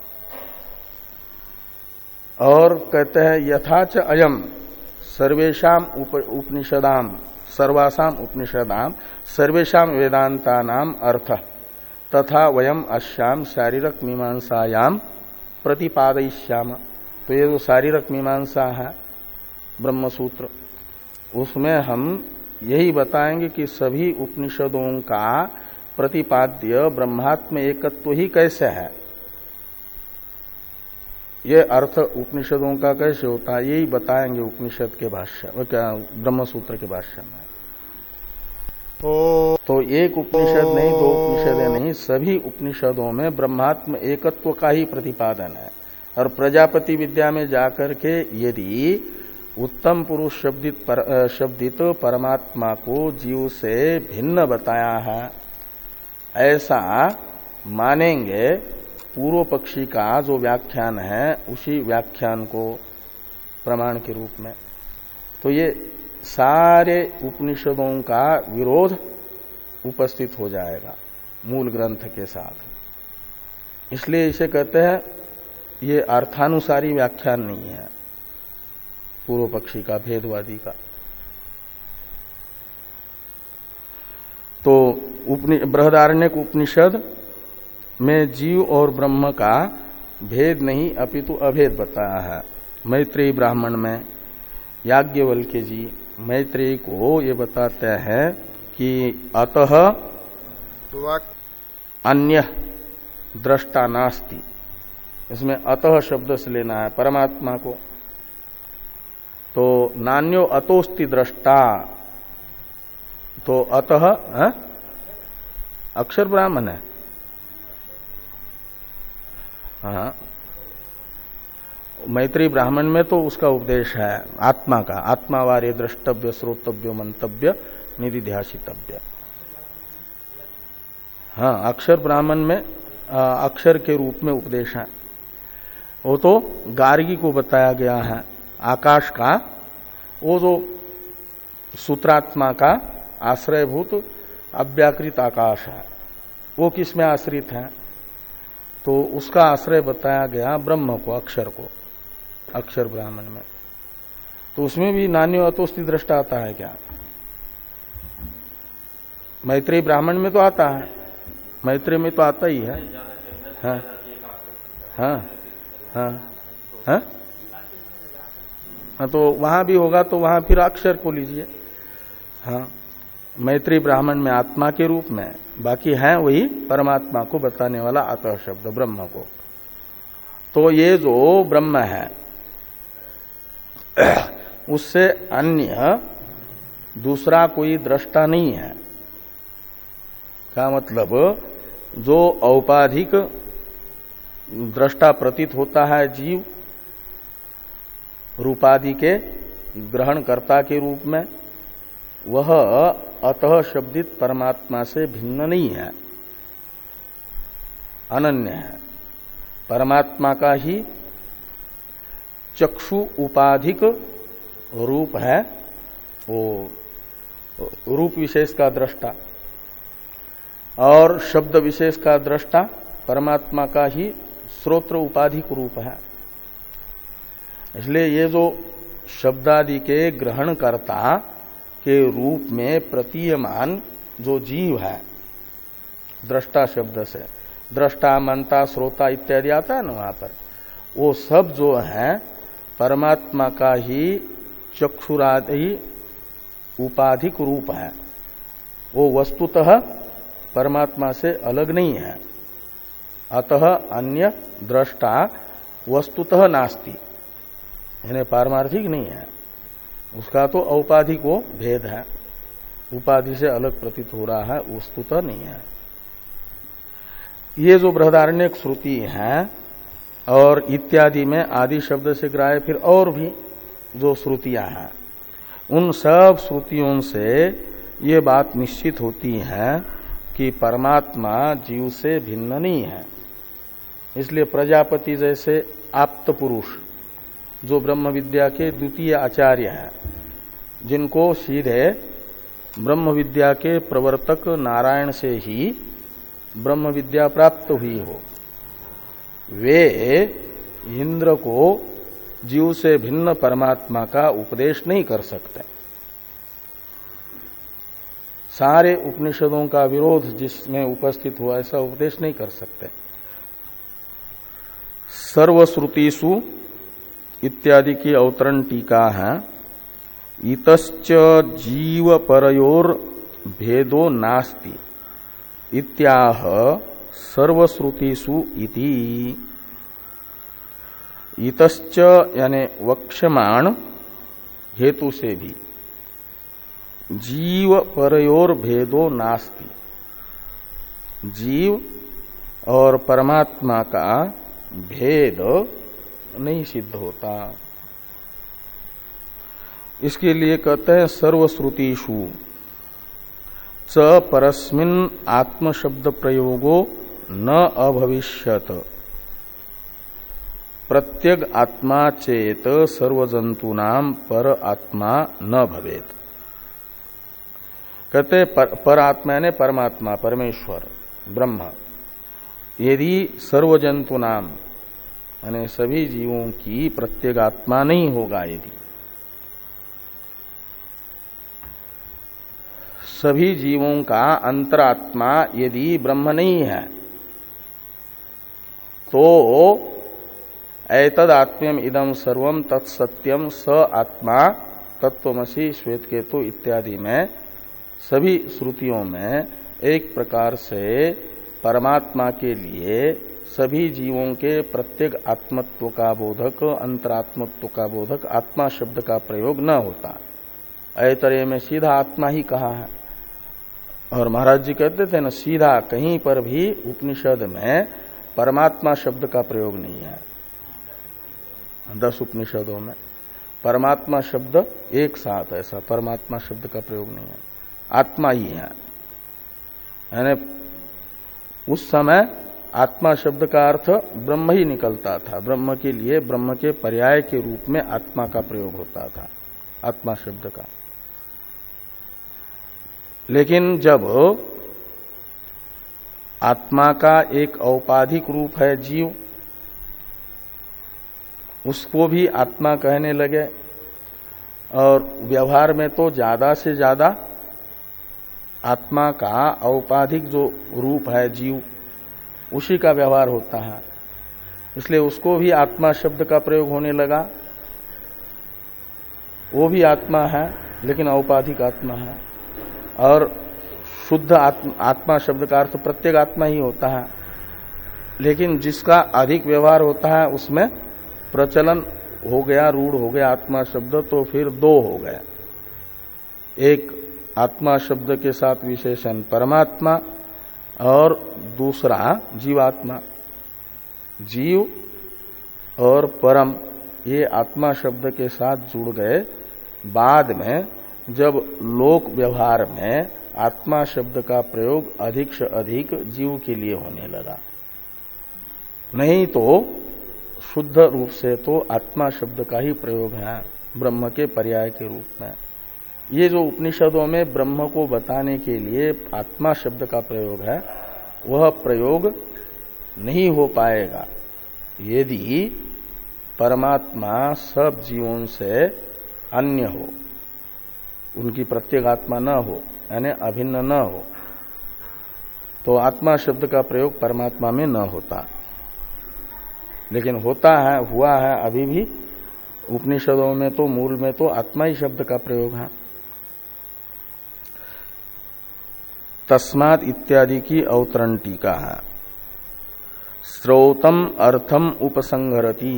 और कहते हैं यथाच अयम सर्वेषाम उप, उपनिषदाम सर्वासाम उपनिषदाम सर्वेषाम वेदांतानाम अर्थ तथा वयम अस्याम शारीरक मीमांसायाम प्रतिपादयिष्याम। तो ये जो शारीरक मीमांसा है ब्रह्मसूत्र, उसमें हम यही बताएंगे कि सभी उपनिषदों का प्रतिपाद्य ब्रह्मात्म एकत्व ही कैसे है। ये अर्थ उपनिषदों का कैसे होता है यही बताएंगे उपनिषद के भाष्य क्या ब्रह्मसूत्र के भाष्य में। तो, तो एक उपनिषद नहीं, दो उपनिषदें नहीं, सभी उपनिषदों में ब्रह्मात्म एकत्व का ही प्रतिपादन है। और प्रजापति विद्या में जाकर के यदि उत्तम पुरुष शब्दित पर, शब्दित परमात्मा को जीव से भिन्न बताया है ऐसा मानेंगे पूर्व पक्षी का जो व्याख्यान है उसी व्याख्यान को प्रमाण के रूप में, तो ये सारे उपनिषदों का विरोध उपस्थित हो जाएगा मूल ग्रंथ के साथ। इसलिए इसे कहते हैं ये अर्थानुसारी व्याख्यान नहीं है पूर्व पक्षी का, भेदवादी का। तो बृहदारण्यक उपनिषद में जीव और ब्रह्म का भेद नहीं अपितु अभेद बताया है। मैत्रेयी ब्राह्मण में याज्ञवल्क्य जी मैत्रेयी को ये बताते हैं कि अतः अन्य दृष्टा नास्ति। इसमें अतः शब्द से लेना है परमात्मा को। तो नान्यो अतोस्ति दृष्टा, तो अतः है? अक्षर ब्राह्मण है। हाँ, मैत्री ब्राह्मण में तो उसका उपदेश है आत्मा का, आत्मावारे द्रष्टव्य श्रोतव्य मंतव्य निधिध्यासितव्य। हाँ, अक्षर ब्राह्मण में अक्षर के रूप में उपदेश है। वो तो गार्गी को बताया गया है आकाश का, वो जो सूत्रात्मा का आश्रयभूत अव्याकृत आकाश है वो किस में आश्रित है, तो उसका आश्रय बताया गया ब्रह्म को, अक्षर को, अक्षर ब्राह्मण में। तो उसमें भी नान्यो अतोस्ति दृष्टा आता है क्या? मैत्रेयी ब्राह्मण में तो आता है, मैत्रेय में तो आता ही है। हाँ हाँ हाँ हाँ, हाँ तो वहां भी होगा तो वहां फिर अक्षर को लीजिए। हाँ, मैत्रेयी ब्राह्मण में आत्मा के रूप में, बाकी है वही परमात्मा को बताने वाला अतः शब्द ब्रह्म को। तो ये जो ब्रह्म है उससे अन्य दूसरा कोई दृष्टा नहीं है का मतलब जो औपाधिक दृष्टा प्रतीत होता है जीव रूपादि के ग्रहणकर्ता के रूप में, वह अतः शब्दित परमात्मा से भिन्न नहीं है, अनन्य है। परमात्मा का ही चक्षु उपाधिक रूप है, वो रूप विशेष का दृष्टा, और शब्द विशेष का दृष्टा परमात्मा का ही श्रोत्र उपाधिक रूप है। इसलिए ये जो शब्दादि के ग्रहणकर्ता के रूप में प्रतीयमान जो जीव है दृष्टा शब्द से, दृष्टा मनता श्रोता इत्यादि आता है ना वहां पर, वो सब जो है परमात्मा का ही चक्षुरादि उपाधिक रूप है। वो वस्तुतः परमात्मा से अलग नहीं है। अतः अन्य दृष्टा वस्तुतः नास्ति, यानी पारमार्थिक नहीं है, उसका तो औपाधिक वो भेद है, उपाधि से अलग प्रतीत हो रहा है, वस्तुतः नहीं है। ये जो बृहदारण्यक श्रुति है और इत्यादि में आदि शब्द से ग्राह्य फिर और भी जो श्रुतियां हैं, उन सब श्रुतियों से ये बात निश्चित होती है कि परमात्मा जीव से भिन्न नहीं है। इसलिए प्रजापति जैसे आप्त पुरुष जो ब्रह्म विद्या के द्वितीय आचार्य हैं, जिनको सीधे ब्रह्म विद्या के प्रवर्तक नारायण से ही ब्रह्म विद्या प्राप्त हुई हो, वे इंद्र को जीव से भिन्न परमात्मा का उपदेश नहीं कर सकते। सारे उपनिषदों का विरोध जिसमें उपस्थित हुआ ऐसा उपदेश नहीं कर सकते। सर्वश्रुतिषु इत्यादि की अवतरण टीका है, इतश्च जीव परयोर भेदो नास्ति इत्याह सर्वश्रुतिषु इति। इतश्च यानी वक्ष्यमाण हेतु से भी जीव परयोर भेदो नास्ति, जीव और परमात्मा का भेद नहीं सिद्ध होता। इसके लिए कहते हैं सर्वश्रुतिषु च परस्मिन् आत्मशब्द प्रयोगो न अभविष्यत प्रत्यग आत्मा चेत सर्वजंतूनाम पर आत्मा न भवेत। कहते पर, पर आत्मा ने परमात्मा परमेश्वर ब्रह्म यदि सर्वजंतूनाम यानी सभी जीवों की प्रत्यगात्मा नहीं होगा, यदि सभी जीवों का अंतरात्मा यदि ब्रह्म नहीं है, तो एतद आत्म्यम इदम सर्वम तत्सत्यम स आत्मा तत्वमसि श्वेतकेतु इत्यादि में सभी श्रुतियों में एक प्रकार से परमात्मा के लिए सभी जीवों के प्रत्येक आत्मत्व का बोधक अंतरात्मत्व का बोधक आत्मा शब्द का प्रयोग न होता। ऐतरेय में सीधा आत्मा ही कहा है। और महाराज जी कहते थे ना, सीधा कहीं पर भी उपनिषद में परमात्मा शब्द का प्रयोग नहीं है। दस उपनिषदों में परमात्मा शब्द एक साथ ऐसा परमात्मा शब्द का प्रयोग नहीं है, आत्मा ही है। यानी उस समय आत्मा शब्द का अर्थ ब्रह्म ही निकलता था, ब्रह्म के लिए ब्रह्म के पर्याय के रूप में आत्मा का प्रयोग होता था, आत्मा शब्द का। लेकिन जब आत्मा का एक औपाधिक रूप है जीव, उसको भी आत्मा कहने लगे, और व्यवहार में तो ज्यादा से ज्यादा आत्मा का औपाधिक जो रूप है जीव, उसी का व्यवहार होता है। इसलिए उसको भी आत्मा शब्द का प्रयोग होने लगा। वो भी आत्मा है लेकिन औपाधिक आत्मा है, और शुद्ध आत्मा, आत्मा शब्द का अर्थ प्रत्येक आत्मा ही होता है। लेकिन जिसका अधिक व्यवहार होता है उसमें प्रचलन हो गया, रूढ़ हो गया आत्मा शब्द, तो फिर दो हो गए। एक आत्मा शब्द के साथ विशेषण परमात्मा, और दूसरा जीवात्मा। जीव और परम ये आत्मा शब्द के साथ जुड़ गए। बाद में जब लोक व्यवहार में आत्मा शब्द का प्रयोग अधिक से अधिक जीव के लिए होने लगा, नहीं तो शुद्ध रूप से तो आत्मा शब्द का ही प्रयोग है ब्रह्म के पर्याय के रूप में। ये जो उपनिषदों में ब्रह्म को बताने के लिए आत्मा शब्द का प्रयोग है, वह प्रयोग नहीं हो पाएगा यदि परमात्मा सब जीवों से अन्य हो, उनकी प्रत्येक आत्मा न हो, यानी अभिन्न न हो, तो आत्मा शब्द का प्रयोग परमात्मा में न होता। लेकिन होता है, हुआ है अभी भी उपनिषदों में, तो मूल में तो आत्मा ही शब्द का प्रयोग है। तस्मात् इत्यादि की अवतरण टीका है, श्रौतम अर्थम उपसंहरति।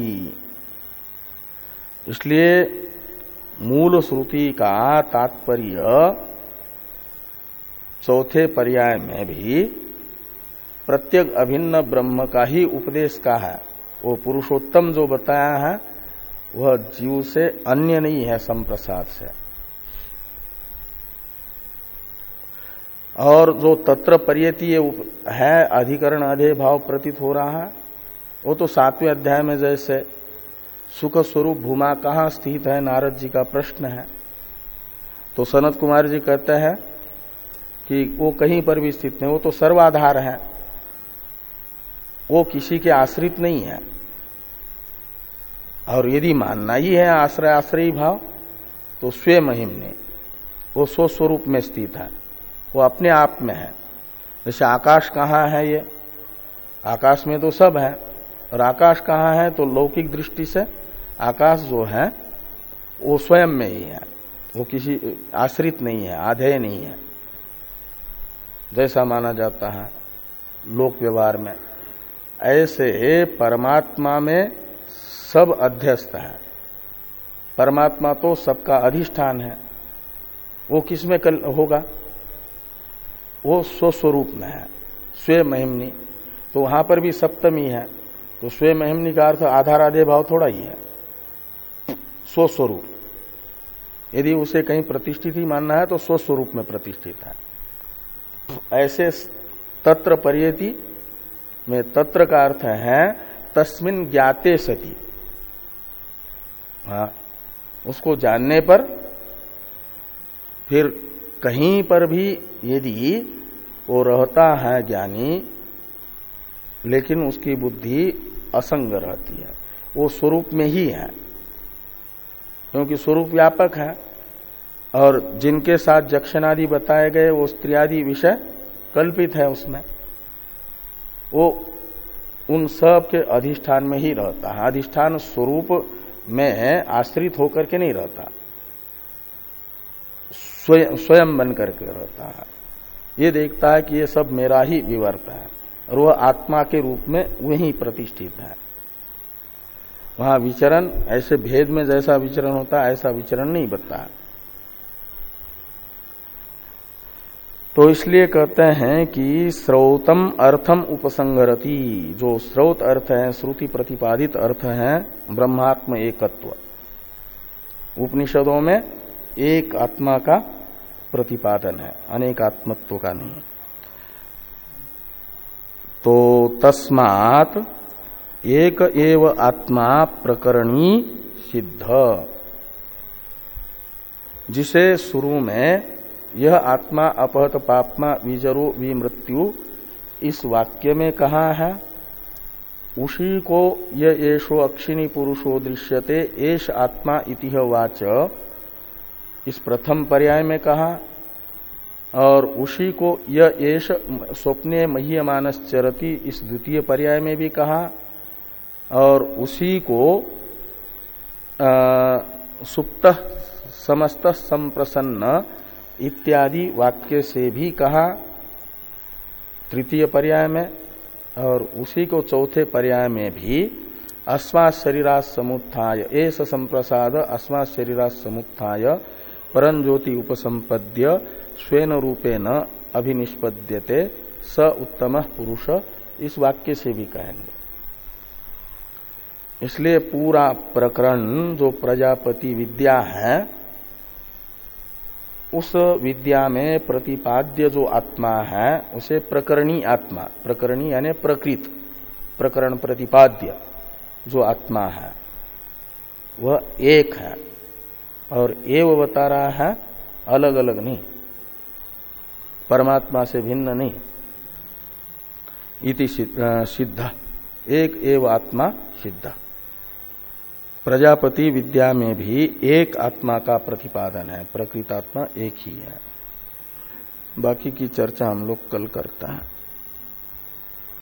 इसलिए मूल श्रुति का तात्पर्य चौथे पर्याय में भी प्रत्येक अभिन्न ब्रह्म का ही उपदेश का है। वो पुरुषोत्तम जो बताया है वह जीव से अन्य नहीं है संप्रसाद से। और जो तत्र पर्यति है अधिकरण अधेय भाव प्रतीत हो रहा है, वो तो सातवें अध्याय में जैसे सुख स्वरूप भूमा कहाँ स्थित है, नारद जी का प्रश्न है। तो सनत कुमार जी कहते हैं कि वो कहीं पर भी स्थित नहीं, वो तो सर्वाधार है, वो किसी के आश्रित नहीं है। और यदि मानना ही है आश्रय आश्रयी भाव, तो स्वयं महिमने वो स्व स्वरूप में स्थित है, वो अपने आप में है। जैसे आकाश कहाँ है, ये आकाश में तो सब है, और आकाश कहाँ है, तो लौकिक दृष्टि से आकाश जो है वो स्वयं में ही है, वो किसी आश्रित नहीं है, आधेय नहीं है, जैसा माना जाता है लोक व्यवहार में। ऐसे परमात्मा में सब अध्यस्त है। परमात्मा तो सबका अधिष्ठान है, वो किसमें कल होगा, वो स्वस्वरूप में है, स्वयं महिमनी। तो वहां पर भी सप्तमी है, तो स्वयं महिमनी का अर्थ आधार आधे भाव थोड़ा ही है, स्वस्वरूप। यदि उसे कहीं प्रतिष्ठित ही मानना है तो स्वस्वरूप में प्रतिष्ठित है। ऐसे तत्र पर्येति में तत्र का अर्थ है तस्मिन् ज्ञाते सति। हाँ, उसको जानने पर फिर कहीं पर भी यदि वो रहता है ज्ञानी, लेकिन उसकी बुद्धि असंग रहती है, वो स्वरूप में ही है, क्योंकि स्वरूप व्यापक है। और जिनके साथ जक्षणादि बताए गए वो स्त्रियादि विषय कल्पित है, उसमें वो उन सब के अधिष्ठान में ही रहता है। अधिष्ठान स्वरूप में आश्रित होकर के नहीं रहता, स्वयं स्वयं बन करके रहता है। ये देखता है कि ये सब मेरा ही विवर्त है, और वह आत्मा के रूप में वही प्रतिष्ठित है। वहां विचरण ऐसे भेद में जैसा विचरण होता है ऐसा विचरण नहीं बता है। तो इसलिए कहते हैं कि श्रौतम अर्थम उपसंगरति, जो श्रौत अर्थ है, श्रुति प्रतिपादित अर्थ है ब्रह्मात्म एकत्व। उपनिषदों में एक आत्मा का प्रतिपादन है, अनेक आत्मत्व का नहीं। तो तस्मात् एक एव आत्मा प्रकरणी सिद्ध, जिसे शुरू में यह आत्मा अपहत पापमा विजरो विमृत्यु इस वाक्य में कहा है, उसी को यह एषो अक्षिणी पुरुषो दृश्यते एष आत्मा इतिह वाच इस प्रथम पर्याय में कहा, और उसी को यह एष स्वप्ने मह्यमानश्चरति इस द्वितीय पर्याय में भी कहा, और उसी को सुप्त समस्त संप्रसन्न इत्यादि वाक्य से भी कहा तृतीय पर्याय में, और उसी को चौथे पर्याय में भी अस्मात् शरीरात् समुत्थाय एष संप्रसाद अस्मात् शरीरात् समुत्थाय परं ज्योति उपसंपद्य स्वेन रूपेण अभिनिष्पद्यते स उत्तमः पुरुष इस वाक्य से भी कहेंगे। इसलिए पूरा प्रकरण जो प्रजापति विद्या है, उस विद्या में प्रतिपाद्य जो आत्मा है उसे प्रकरणी आत्मा, प्रकरणी यानी प्रकृत, प्रकरण प्रतिपाद्य जो आत्मा है वह एक है, और एव बता रहा है, अलग अलग नहीं, परमात्मा से भिन्न नहीं। इति सिद्ध, एक एव आत्मा सिद्ध। प्रजापति विद्या में भी एक आत्मा का प्रतिपादन है, प्रकृत आत्मा एक ही है। बाकी की चर्चा हम लोग कल करते हैं।